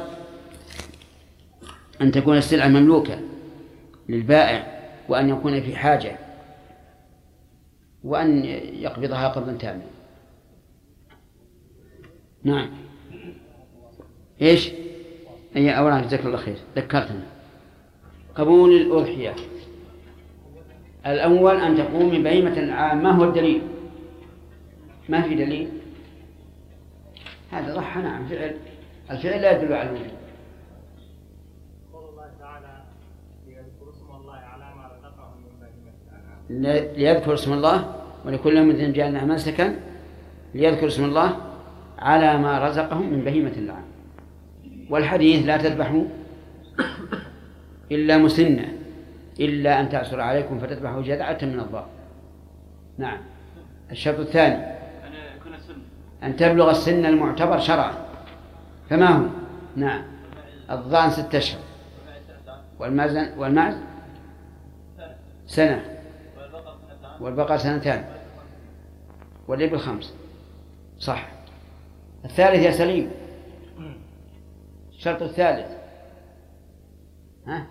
أن تكون السلعة مملوكة للبائع، وأن يكون في حاجة، وأن يقبضها قبضا تاما. نعم. إيش؟ أي أولا جزاك الله خير ذكرتنا. قبول الأضحية الأول أن تقوم من بهيمة الأنعام. ما هو الدليل؟ ما في دليل. هذا ضحى. نعم، فعل. الفعل لا يدل على الوجود. قول الله تعالى ليذكر اسم الله على ما رزقهم من بهيمة الأنعام. ليذكر اسم الله ولكل أمة جعلنا منسكا ليذكر اسم الله على ما رزقهم من بهيمة الأنعام. والحديث لا تذبحوا إلا مسنة إلا أن تعسر عليكم فتذبحوا جذعة من الضأن. نعم. الشرط الثاني أن تبلغ السن المعتبر شرعا. فما هو؟ نعم. الضأن ستة أشهر والمعز والمعز سنة والبقر سنتان والإبل خمس. صح. الثالث يا سليم. الشرط الثالث. ها؟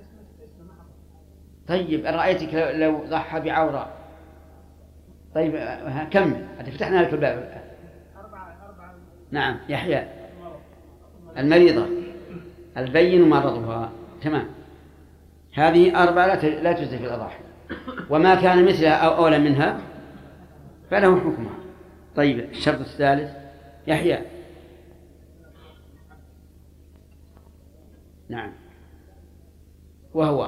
طيب رأيتك لو ضحى بعوراء. طيب كمل، فتحنا لك الباب. نعم. يحيى. المريضة البين مرضها. تمام. هذه أربعة لا تجزي في الأضاحي، وما كان مثلها أو أولى منها فله حكمها. طيب الشرط الثالث يحيى. نعم. وهو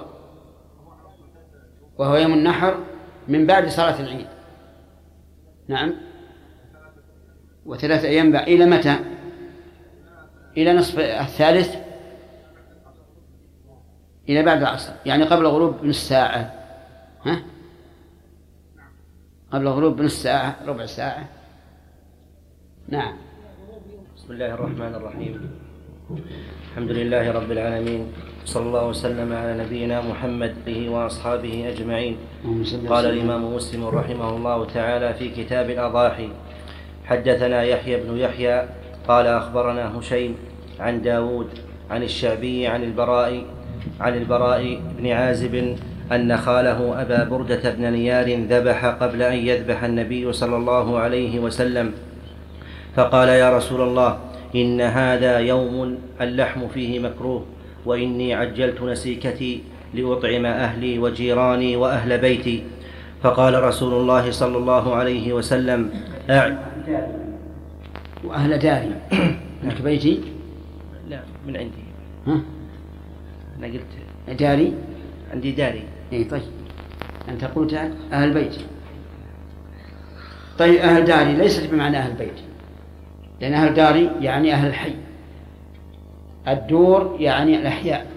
وهو يوم النحر من بعد صلاة العيد. نعم. وثلاثة أيام بعد. إلى متى؟ إلى نصف الثالث، إلى بعد العصر، يعني قبل غروب نصف ساعة. ها؟ قبل غروب نصف ساعة، ربع ساعة. نعم. بسم الله الرحمن الرحيم. الحمد لله رب العالمين، صلى الله وسلم على نبينا محمد به وأصحابه أجمعين. قال الإمام مسلم رحمه الله تعالى في كتاب الأضاحي: حدثنا يحيى بن يحيى قال أخبرنا هشيم عن داود عن الشعبي عن البراء عن البراء بن عازب أن خاله أبا بردة بن نيار ذبح قبل أن يذبح النبي صلى الله عليه وسلم، فقال: يا رسول الله، إن هذا يوم اللحم فيه مكروه، وإني عجلت نسيكتي لأطعم أهلي وجيراني وأهل بيتي. فقال رسول الله صلى الله عليه وسلم: أع... وأهل داري. لك بيتي؟ لا، من عندي. ها؟ أنا قلت داري؟ عندي داري. إيه طيب، أنت قلت أهل بيتي. طيب أهل داري ليست بمعنى أهل بيتي، لأن أهل داري يعني أهل الحي، الدور يعني الأحياء.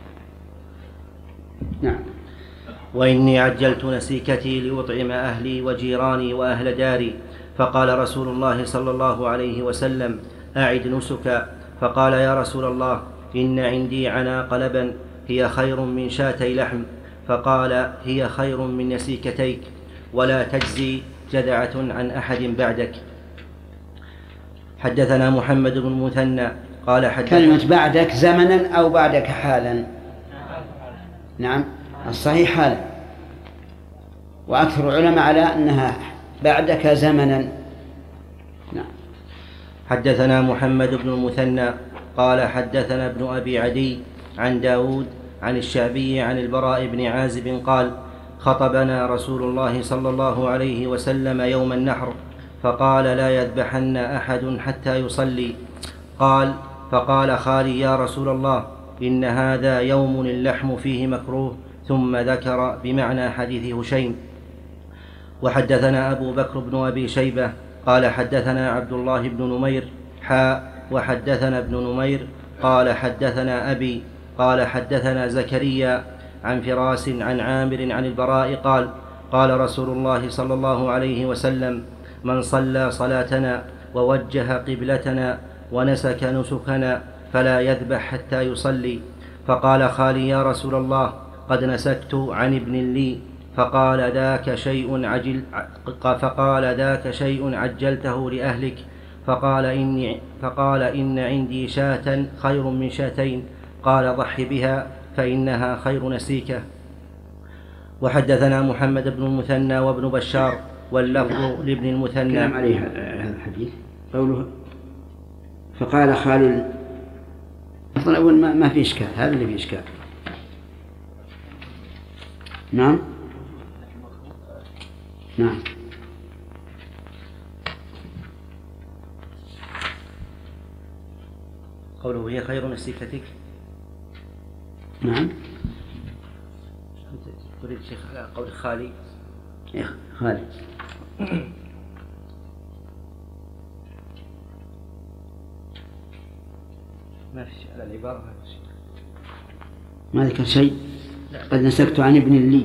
نعم. وإني عجلت نسيكتي لأطعم أهلي وجيراني وأهل داري. فقال رسول الله صلى الله عليه وسلم: أعد نسك. فقال: يا رسول الله، إن عندي عناق لبن هي خير من شاتي لحم. فقال: هي خير من نسيكتيك، ولا تجزي جذعة عن أحد بعدك. حدثنا محمد بن المثنى قال حدثنا. كلمة بعدك زمنا أو بعدك حالا؟ نعم، الصحيح حالا، وأكثر العلماء على أنها بعدك زمنا. نعم. حدثنا محمد بن المثنى قال حدثنا ابن أبي عدي عن داود عن الشعبي عن البراء بن عازب قال: خطبنا رسول الله صلى الله عليه وسلم يوم النحر فقال لا يذبحن أحد حتى يصلي. قال فقال خالي يا رسول الله إن هذا يوم اللحم فيه مكروه، ثم ذكر بمعنى حديث هشيم. وحدثنا أبو بكر بن أبي شيبة قال حدثنا عبد الله بن نمير حاء وحدثنا ابن نمير قال حدثنا أبي قال حدثنا زكريا عن فراس عن عامر عن البراء قال قال رسول الله صلى الله عليه وسلم من صلى صلاتنا ووجه قبلتنا ونسك نسكنا فلا يذبح حتى يصلي. فقال خالي يا رسول الله قد نسكت عن ابن لي، فقال ذاك شيء عجل فقال ذاك شيء عجلته لأهلك. فقال إني فقال إن عندي شاة خير من شاتين، قال ضح بها فإنها خير نسيكة. وحدثنا محمد بن المثنى وابن بشار واللفظ لابن المثنى. كلام عليه هذا الحديث قوله فقال خالد أصلا أول ما, ما في إشكال، هذا اللي في إشكال. نعم نعم قوله هي خير نسيكتك. نعم تريد شيخ على قول خالي يا خالد ما في شيء على العبارة ما ذكر شيء. قد نسكت عن ابن لي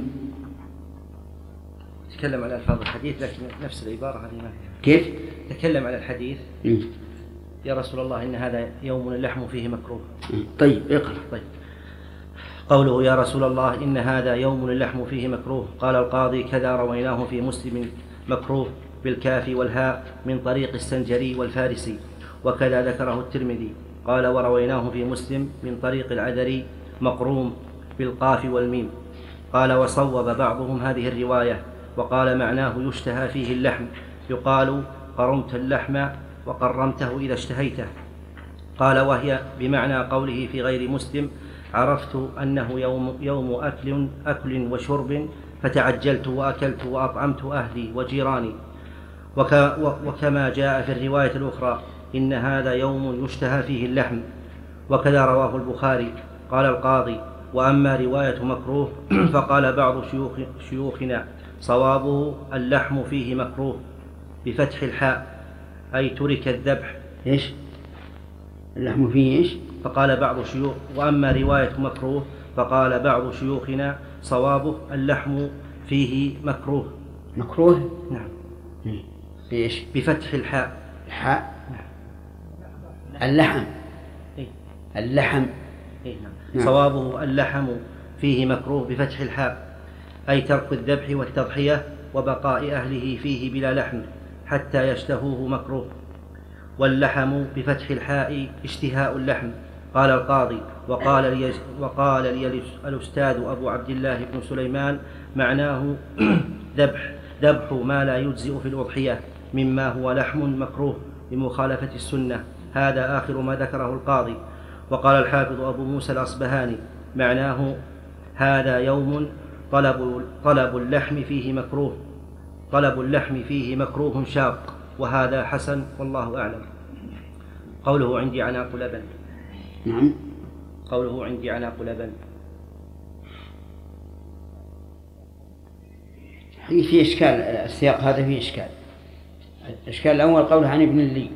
تكلم على ألفاظ الحديث لكن نفس العبارة هذه ما كيف؟ تكلم على الحديث م. يا رسول الله إن هذا يوم اللحم فيه مكروه. طيب اقرأ. طيب قوله يا رسول الله إن هذا يوم اللحم فيه مكروه. قال القاضي كذا رويناه في مسلم مكروه بالكاف والهاء من طريق السنجري والفارسي، وكذا ذكره الترمذي. قال ورويناه في مسلم من طريق العذري مقروم بالقاف والميم. قال وصوب بعضهم هذه الرواية وقال معناه يشتهى فيه اللحم، يقال قرمت اللحم وقرمته إذا اشتهيته. قال وهي بمعنى قوله في غير مسلم عرفت أنه يوم, يوم أكل, أكل وشرب فتعجلت وأكلت وأطعمت أهلي وجيراني. وك وكما جاء في الرواية الأخرى إن هذا يوم يشتهى فيه اللحم، وكذا رواه البخاري. قال القاضي وأما رواية مكروه فقال بعض شيوخ شيوخنا صوابه اللحم فيه مكروه بفتح الحاء أي ترك الذبح. إيش اللحم فيه إيش؟ فقال بعض شيوخ وأما رواية مكروه فقال بعض شيوخنا صوابه اللحم فيه مكروه. مكروه؟ نعم. بإيش؟ بفتح الحاء. الحاء. اللحم. إيه؟ اللحم. إيه نعم. صوابه اللحم فيه مكروه بفتح الحاء أي ترك الذبح والتضحية وبقاء أهله فيه بلا لحم حتى يشتهوه مكروه. واللحم بفتح الحاء اشتهاء اللحم. قال القاضي وقال لي, وقال لي الأستاذ أبو عبد الله بن سليمان معناه ذبح ذبح ما لا يجزئ في الأضحية مما هو لحم مكروه بمخالفة السنة. هذا آخر ما ذكره القاضي. وقال الحافظ أبو موسى الأصبهاني معناه هذا يوم طلب, طلب اللحم فيه مكروه طلب اللحم فيه مكروه شاق، وهذا حسن والله أعلم. قوله عندي عناق لبن. نعم. قوله عندي عناق لبن في إشكال. السياق هذا فيه إشكال. الإشكال الأول قوله عن ابن لي،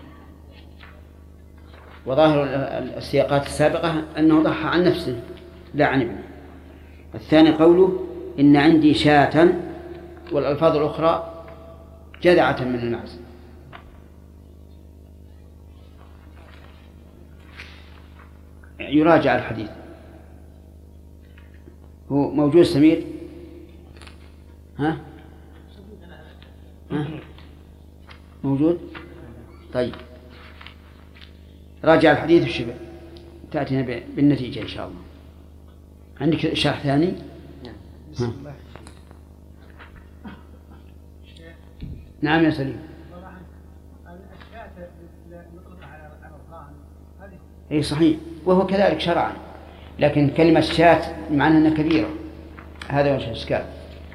وظاهر السياقات السابقة أنه ضحى عن نفسه لا عن ابنه. الثاني قوله إن عندي شاة، والألفاظ الأخرى جذعة من المعز. يراجع الحديث. هو موجود سمير؟ ها؟ ها؟ موجود؟ طيب راجع الحديث الشبه تأتينا بالنتيجة إن شاء الله. عندك شرح ثاني؟ ها. نعم يا سليم. اي صحيح، وهو كذلك شرعا، لكن كلمة شاة معناها أنها كبيرة، هذا وجه الإشكال.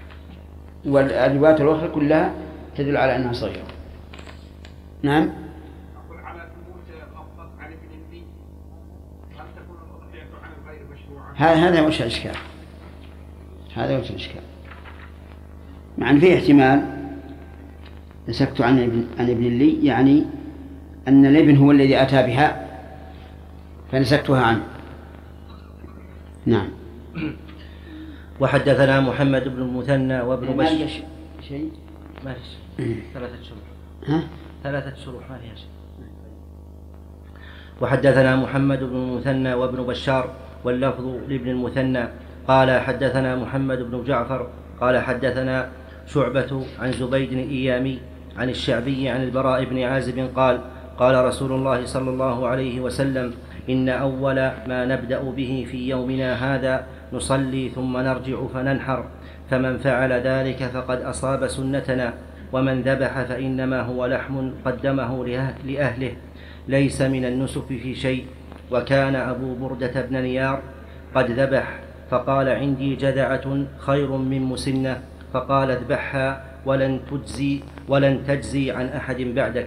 والروايات الأخرى كلها تدل على أنها صغيرة. نعم. أقول على ثبوت الأفضل عن ابن النبي هل تكون الأضحية عن الغير مشروعة؟ هذا وش الإشكال؟ هذا وش الإشكال؟ مع أن فيه احتمال نسكت عن ابن عن ابن لي، يعني أن الابن هو الذي أتى بها فنسكتها عنه. نعم. وحدثنا محمد بن المثنى وابن بشر. ما شيء ما في ثلاثة شروح. ها؟ ثلاثة شروح ما فيها شيء. وحدثنا محمد بن المثنى وابن بشار واللفظ لابن المثنى قال حدثنا محمد بن جعفر قال حدثنا شعبة عن زبيد الإيامي عن الشعبي عن البراء بن عازب قال قال رسول الله صلى الله عليه وسلم إن أول ما نبدأ به في يومنا هذا نصلي ثم نرجع فننحر، فمن فعل ذلك فقد أصاب سنتنا، ومن ذبح فإنما هو لحم قدمه لأهله ليس من النسك في شيء. وكان أبو بردة بن نيار قد ذبح فقال عندي جذعة خير من مسنة، فقال اذبحها ولن تجزي ولن تجزي عن أحد بعدك.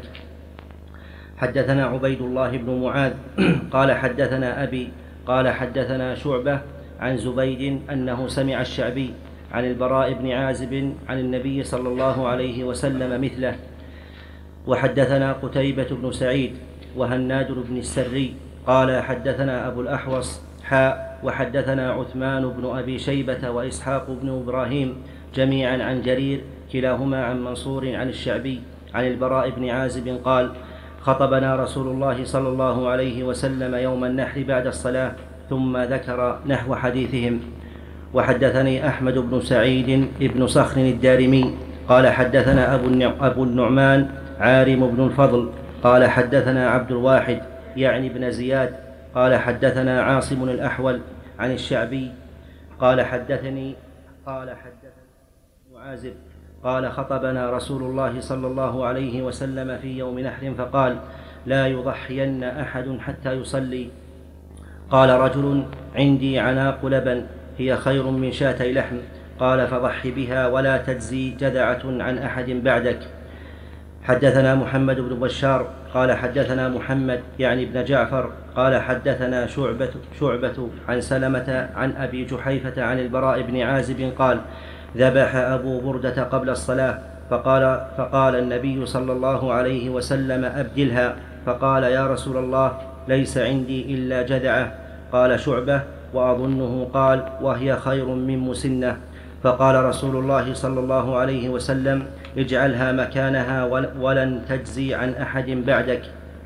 حدثنا عبيد الله بن معاذ قال حدثنا أبي قال حدثنا شعبة عن زبيد أنه سمع الشعبي عن البراء بن عازب عن النبي صلى الله عليه وسلم مثله. وحدثنا قتيبة بن سعيد وهناد بن السري قال حدثنا أبو الأحوص حاء وحدثنا عثمان بن أبي شيبة وإسحاق بن إبراهيم جميعا عن جرير كلاهما عن منصور عن الشعبي عن البراء بن عازب قال خطبنا رسول الله صلى الله عليه وسلم يوم النحر بعد الصلاة ثم ذكر نحو حديثهم. وحدثني أحمد بن سعيد بن صخر الدارمي قال حدثنا أبو النعمان عارم بن الفضل قال حدثنا عبد الواحد يعني بن زياد قال حدثنا عاصم الأحول عن الشعبي قال حدثني قال حدثني معازب قال خطبنا رسول الله صلى الله عليه وسلم في يوم نحر فقال لا يضحين أحد حتى يصلي. قال رجل عندي عناق لبن هي خير من شاتي لحم، قال فضح بها ولا تجزي جذعة عن أحد بعدك. حدثنا محمد بن بشار قال حدثنا محمد يعني ابن جعفر قال حدثنا شعبة, شعبة عن سلمة عن أبي جحيفة عن البراء بن عازب قال ذبح أبو بردة قبل الصلاة فقال, فقال النبي صلى الله عليه وسلم أبدلها، فقال يا رسول الله ليس عندي إلا جذعة. قال شعبة وأظنه قال وهي خير من مسنة. فقال رسول الله صلى الله عليه وسلم اجعلها مكانها ولن تجزي عن أحد بعدك.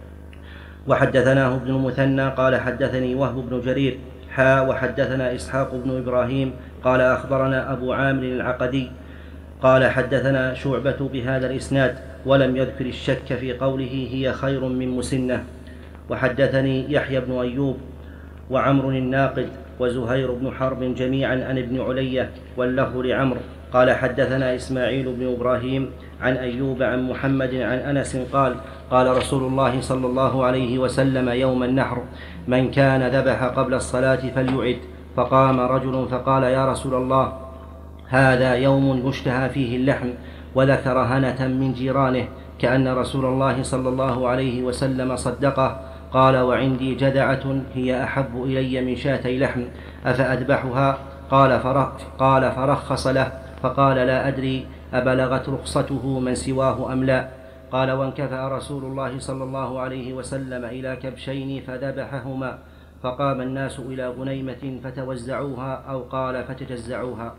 وحدثناه ابن المثنى قال حدثني وهب بن جرير حا وحدثنا إسحاق بن إبراهيم قال أخبرنا أبو عامر العقدي قال حدثنا شعبة بهذا الإسناد ولم يذكر الشك في قوله هي خير من مسنة. وحدثني يحيى بن أيوب وعمر الناقد وزهير بن حرب جميعا عن ابن علية واللفظ لعمرو قال حدثنا إسماعيل بن إبراهيم عن أيوب عن محمد عن أنس قال قال رسول الله صلى الله عليه وسلم يوم النحر من كان ذبح قبل الصلاة فليعد. فقام رجل فقال يا رسول الله هذا يوم يشتهى فيه اللحم، وذكر هنة من جيرانه كأن رسول الله صلى الله عليه وسلم صدقه. قال وعندي جذعة هي أحب إلي من شاتي لحم أفأذبحها؟ قال, فرخ قال فرخص له فقال لا أدري أبلغت رخصته من سواه أم لا. قال وانكفأ رسول الله صلى الله عليه وسلم إلى كبشين فذبحهما، فقام الناس إلى غنيمة فتوزعوها أو قال فتجزعوها.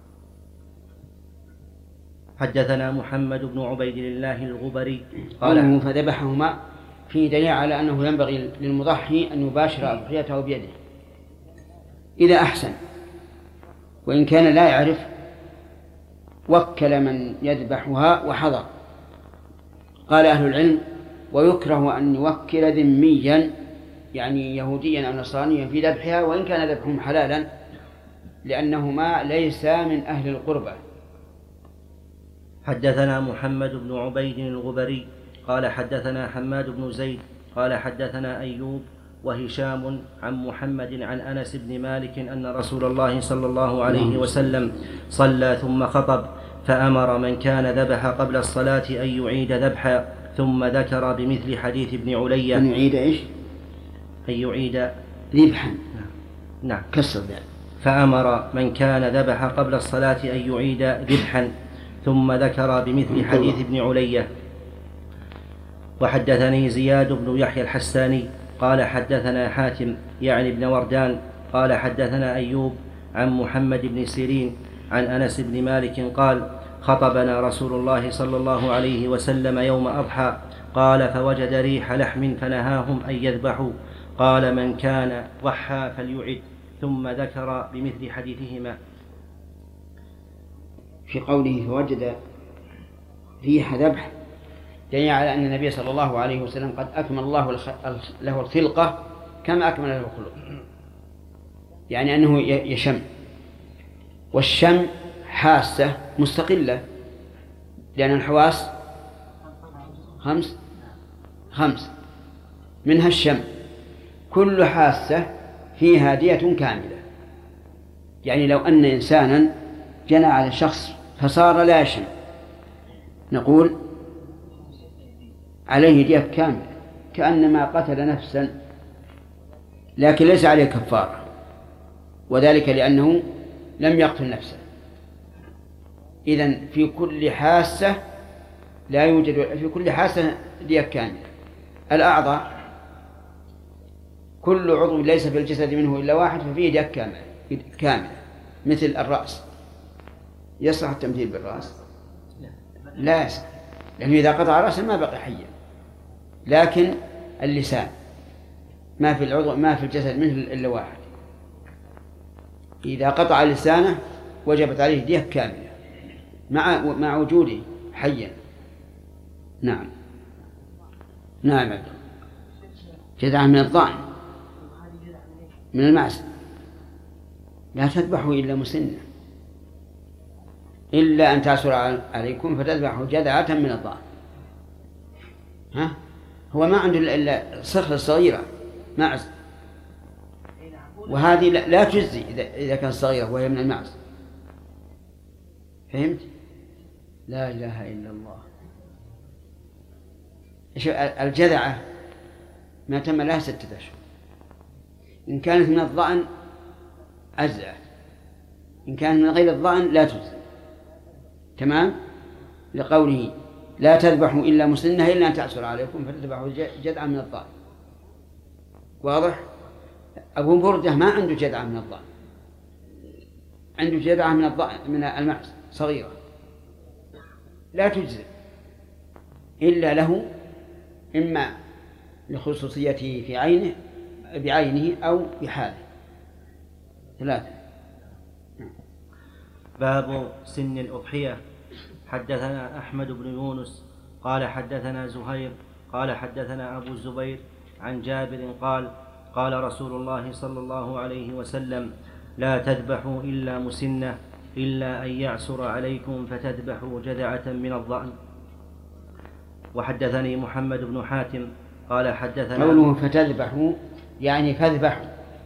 حدثنا محمد بن عبيد الله الغبري قال فذبحهما فيه دليل على أنه ينبغي للمضحي أن يباشر أضحيته بيده إذا أحسن، وإن كان لا يعرف وكل من يذبحها وحضر. قال أهل العلم ويكره أن يوكل ذميا يعني يهوديا أو نصرانيا في ذبحها وإن كان ذبحهم حلالا، لأنهما ليس من أهل القربة. حدثنا محمد بن عبيد الغبري قال حدثنا حماد بن زيد قال حدثنا أيوب وهشام عن محمد عن أنس بن مالك أن رسول الله صلى الله عليه وسلم صلى ثم خطب فأمر من كان ذبح قبل الصلاة أن يعيد ذبحا، ثم ذكر بمثل حديث ابن علية أن يعيد إيش؟ أن يعيد ذبحا. نعم. كسر ذلك. فأمر من كان ذبح قبل الصلاة أن يعيد ذبحا، ثم ذكر بمثل حديث ابن علية. وحدثني زياد بن يحيى الحساني قال حدثنا حاتم يعني ابن وردان قال حدثنا أيوب عن محمد بن سيرين عن أنس بن مالك قال خطبنا رسول الله صلى الله عليه وسلم يوم أضحى قال فوجد ريح لحم فنهاهم أن يذبحوا، قال من كان ضحى فليعد، ثم ذكر بمثل حديثهما. في قوله فوجد ريح ذبح دليل على أن النبي صلى الله عليه وسلم قد أكمل الله له الخلقة كما أكمل له الخلق، يعني أنه يشم، والشم حاسة مستقلة لأن الحواس خمس خمس منها الشم، كل حاسة فيها دية كاملة. يعني لو أن إنسانا جنى على شخص فصار لا يشم نقول عليه دية كاملة كأنما قتل نفسا، لكن ليس عليه كفارة، وذلك لأنه لم يقتل نفسه. إذن في كل حاسة لا يوجد في كل حاسة دية كاملة. الأعضاء كل عضو ليس في الجسد منه إلا واحد ففيه دية كاملة كاملة مثل الرأس. يصح التمثيل بالرأس؟ لا يصح، لأنه إذا قطع رأسه ما بقي حيا. لكن اللسان ما في العضو ما في الجسد منه إلا واحد، إذا قطع لسانه وجبت عليه دية كاملة مع مع وجوده حيا. نعم نعم. جذعة من الضأن من المعز لا تذبحوا إلا مسنة إلا أن تعسر عليكم فتذبحوا جذعة من الضأن. ها هو ما عنده إلا صخرة صغيرة معز، وهذه لا تجزي إذا كانت صغيرة وهي من المعز. فهمت؟ لا إله إلا الله. الجذعة ما تم لها ستة أشهر، إن كانت من الضأن أجزأت، إن كانت من غير الضأن لا تجزي. تمام؟ لقوله لا تذبحوا إلا مسنة إلا أن تعسر عليكم فتذبحوا جذعة من الضأن. واضح؟ أبو بردة ما عنده جذعة من الضأن، عنده جذعة من الضأن من المعز صغيرة لا تجزئ إلا له، إما لخصوصيته في عينه بعينه أو بحاله. ثلاثة. باب سن الأضحية. حدثنا أحمد بن يونس قال حدثنا زهير قال حدثنا أبو الزبير عن جابر قال قال رسول الله صلى الله عليه وسلم لا تذبحوا إلا مسنة إلا أن يعسر عليكم فتذبحوا جذعة من الضأن. وحدثني محمد بن حاتم قال حدثنا قوله فتذبحوا يعني فاذبحوا،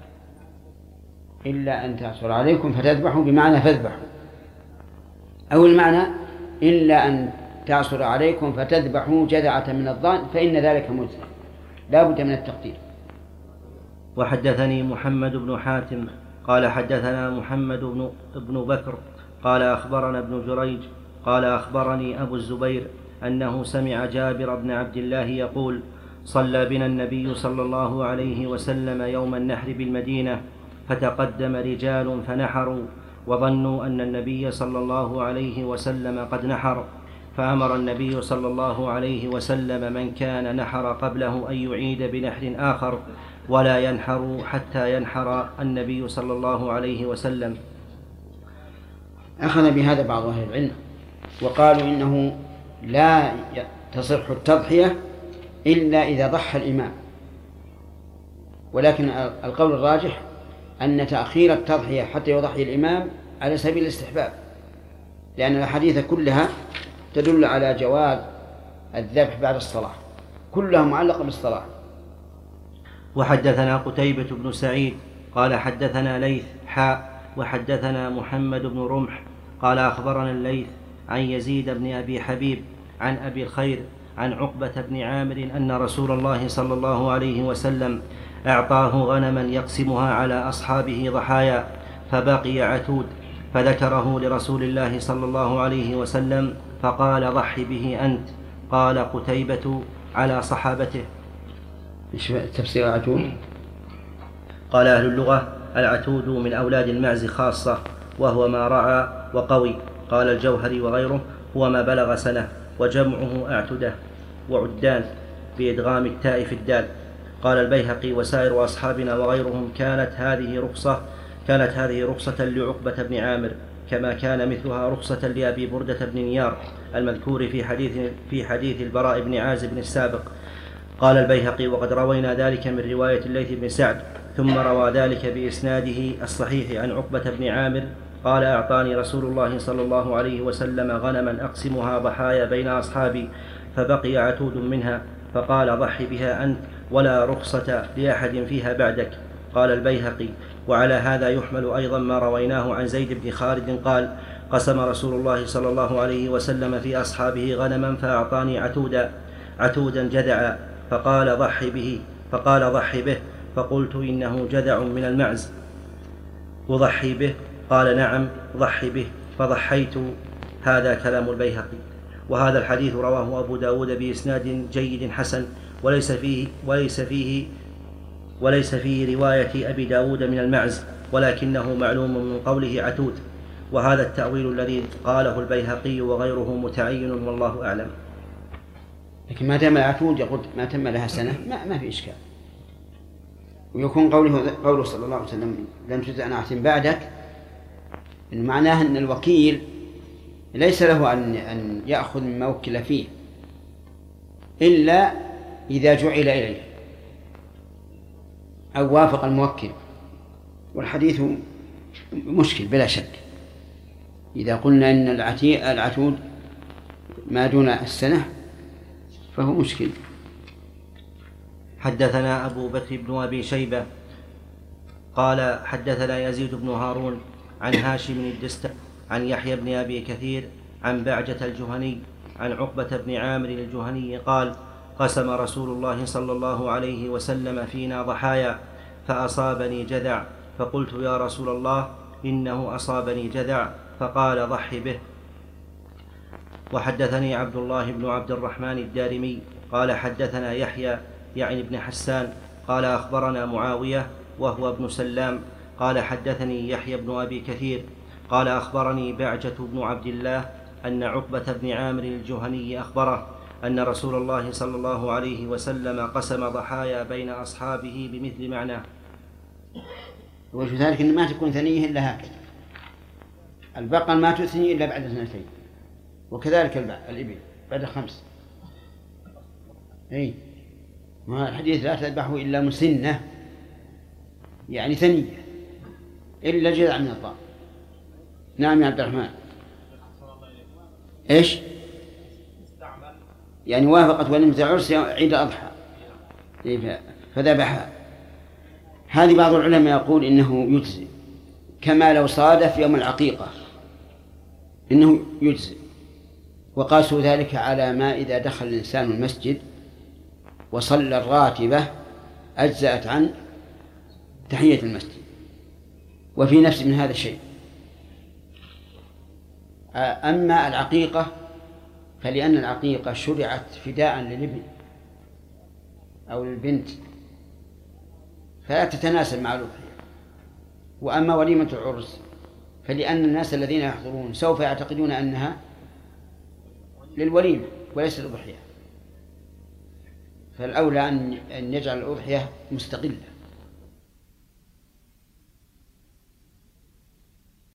إلا أن تعسر عليكم فتذبحوا بمعنى فاذبحوا، أو المعنى إلا أن تعسر عليكم فتذبحوا جذعة من الضأن فإن ذلك مجزي، لا بد من التقدير. وحدثني محمد بن حاتم قال حدثنا محمد بن, بن بكر قال أخبرنا ابن جريج قال أخبرني أبو الزبير أنه سمع جابر بن عبد الله يقول صلى بنا النبي صلى الله عليه وسلم يوم النحر بالمدينة فتقدم رجال فنحروا وظنوا أن النبي صلى الله عليه وسلم قد نحر، فأمر النبي صلى الله عليه وسلم من كان نحر قبله أن يعيد بنحر آخر ولا ينحر حتى ينحر النبي صلى الله عليه وسلم. أخذ بهذا بعض أهل العلم وقالوا إنه لا تصح التضحية إلا إذا ضحى الإمام، ولكن القول الراجح أن تأخير التضحية حتى يضحي الإمام على سبيل الاستحباب، لأن الحديث كلها تدل على جواز الذبح بعد الصلاة، كلها معلقة بالصلاة. وحدثنا قتيبة بن سعيد قال حدثنا ليث حاء وحدثنا محمد بن رمح قال أخبرنا الليث عن يزيد بن أبي حبيب عن أبي الخير عن عقبة بن عامر أن رسول الله صلى الله عليه وسلم أعطاه غنما يقسمها على أصحابه ضحايا فبقي عتود، فذكره لرسول الله صلى الله عليه وسلم فقال ضح به أنت. قال قتيبة على صحابته. ايش تفسير عتود؟ قال أهل اللغة العتود من أولاد المعز خاصة، وهو ما رعى وقوي. قال الجوهري وغيره هو ما بلغ سنة، وجمعه أعتدة وعدان بإدغام التاء في الدال. قال البيهقي وسائر أصحابنا وغيرهم كانت هذه رخصة كانت هذه رخصة لعقبة بن عامر، كما كان مثلها رخصة لأبي بردة بن نيار المذكور في حديث في حديث البراء بن عازب السابق. قال البيهقي وقد روينا ذلك من رواية الليث بن سعد، ثم روى ذلك بإسناده الصحيح عن عقبة بن عامر قال أعطاني رسول الله صلى الله عليه وسلم غنما أقسمها ضحايا بين أصحابي فبقي عتود منها، فقال ضح بها أنت ولا رخصة لأحد فيها بعدك. قال البيهقي وعلى هذا يحمل أيضا ما رويناه عن زيد بن خالد قال قسم رسول الله صلى الله عليه وسلم في أصحابه غنما فأعطاني عتودا عتودا جذعا فقال ضح به فقال ضح به فقلت إنه جذع من المعز أضحي به؟ قال نعم ضح به، فضحيت. هذا كلام البيهقي. وهذا الحديث رواه أبو داود بإسناد جيد حسن، وليس فيه وليس فيه وليس فيه رواية أبي داود من المعز، ولكنه معلوم من قوله عتود. وهذا التأويل الذي قاله البيهقي وغيره متعين والله أعلم. لكن ما دام العتود يقول ما تم لها سنة ما, ما في إشكال. ويكون قوله قوله صلى الله عليه وسلم لم تجزع نعت بعدك، إن معناه أن الوكيل ليس له أن أن يأخذ مما وكل فيه إلا إذا جعل إليه أو وافق الموكل. والحديث مشكل بلا شك. إذا قلنا أن العتود ما دون السنة فهو مشكل. حدثنا أبو بكر بن أبي شيبة قال حدثنا يزيد بن هارون عن هاشم الدستوائي عن يحيى بن أبي كثير عن بعجة الجهني عن عقبة بن عامر الجهني قال قسم رسول الله صلى الله عليه وسلم فينا ضحايا فأصابني جذع، فقلت يا رسول الله إنه أصابني جذع، فقال ضح به. وحدثني عبد الله بن عبد الرحمن الدارمي قال حدثنا يحيى يعني ابن حسان قال أخبرنا معاوية وهو ابن سلام قال حدثني يحيى بن أبي كثير قال أخبرني بعجة بن عبد الله أن عقبة بن عامر الجهني أخبره أن رسول الله صلى الله عليه وسلم قسم ضحايا بين أصحابه بمثل معناه. وجه ذلك أن ما تكون ثنيه إلا هكذا. البقر ما تثني إلا بعد سنتين، وكذلك الإبل بعد خمس. أي ما الحديث لا تذبحه إلا مسنة، يعني ثنية إلا جذع من الضأن. نعم يا عبد الرحمن. إيش؟ يعني وافقت وليمة العرس عيد الأضحى فذبحها. هذه بعض العلماء يقول إنه يجزي، كما لو صادف يوم العقيقة إنه يجزي. وقاسوا ذلك على ما إذا دخل الإنسان المسجد وصلى الراتبة أجزأت عن تحية المسجد، وفي نفس من هذا الشيء. أما العقيقة فلأن العقيقة شرعت فداء للابن أو للبنت فلا تتناسب مع الأضحية. وأما وليمة العرس فلأن الناس الذين يحضرون سوف يعتقدون أنها للوليمة وليس للأضحية، فالأولى أن يجعل الأضحية مستقلة.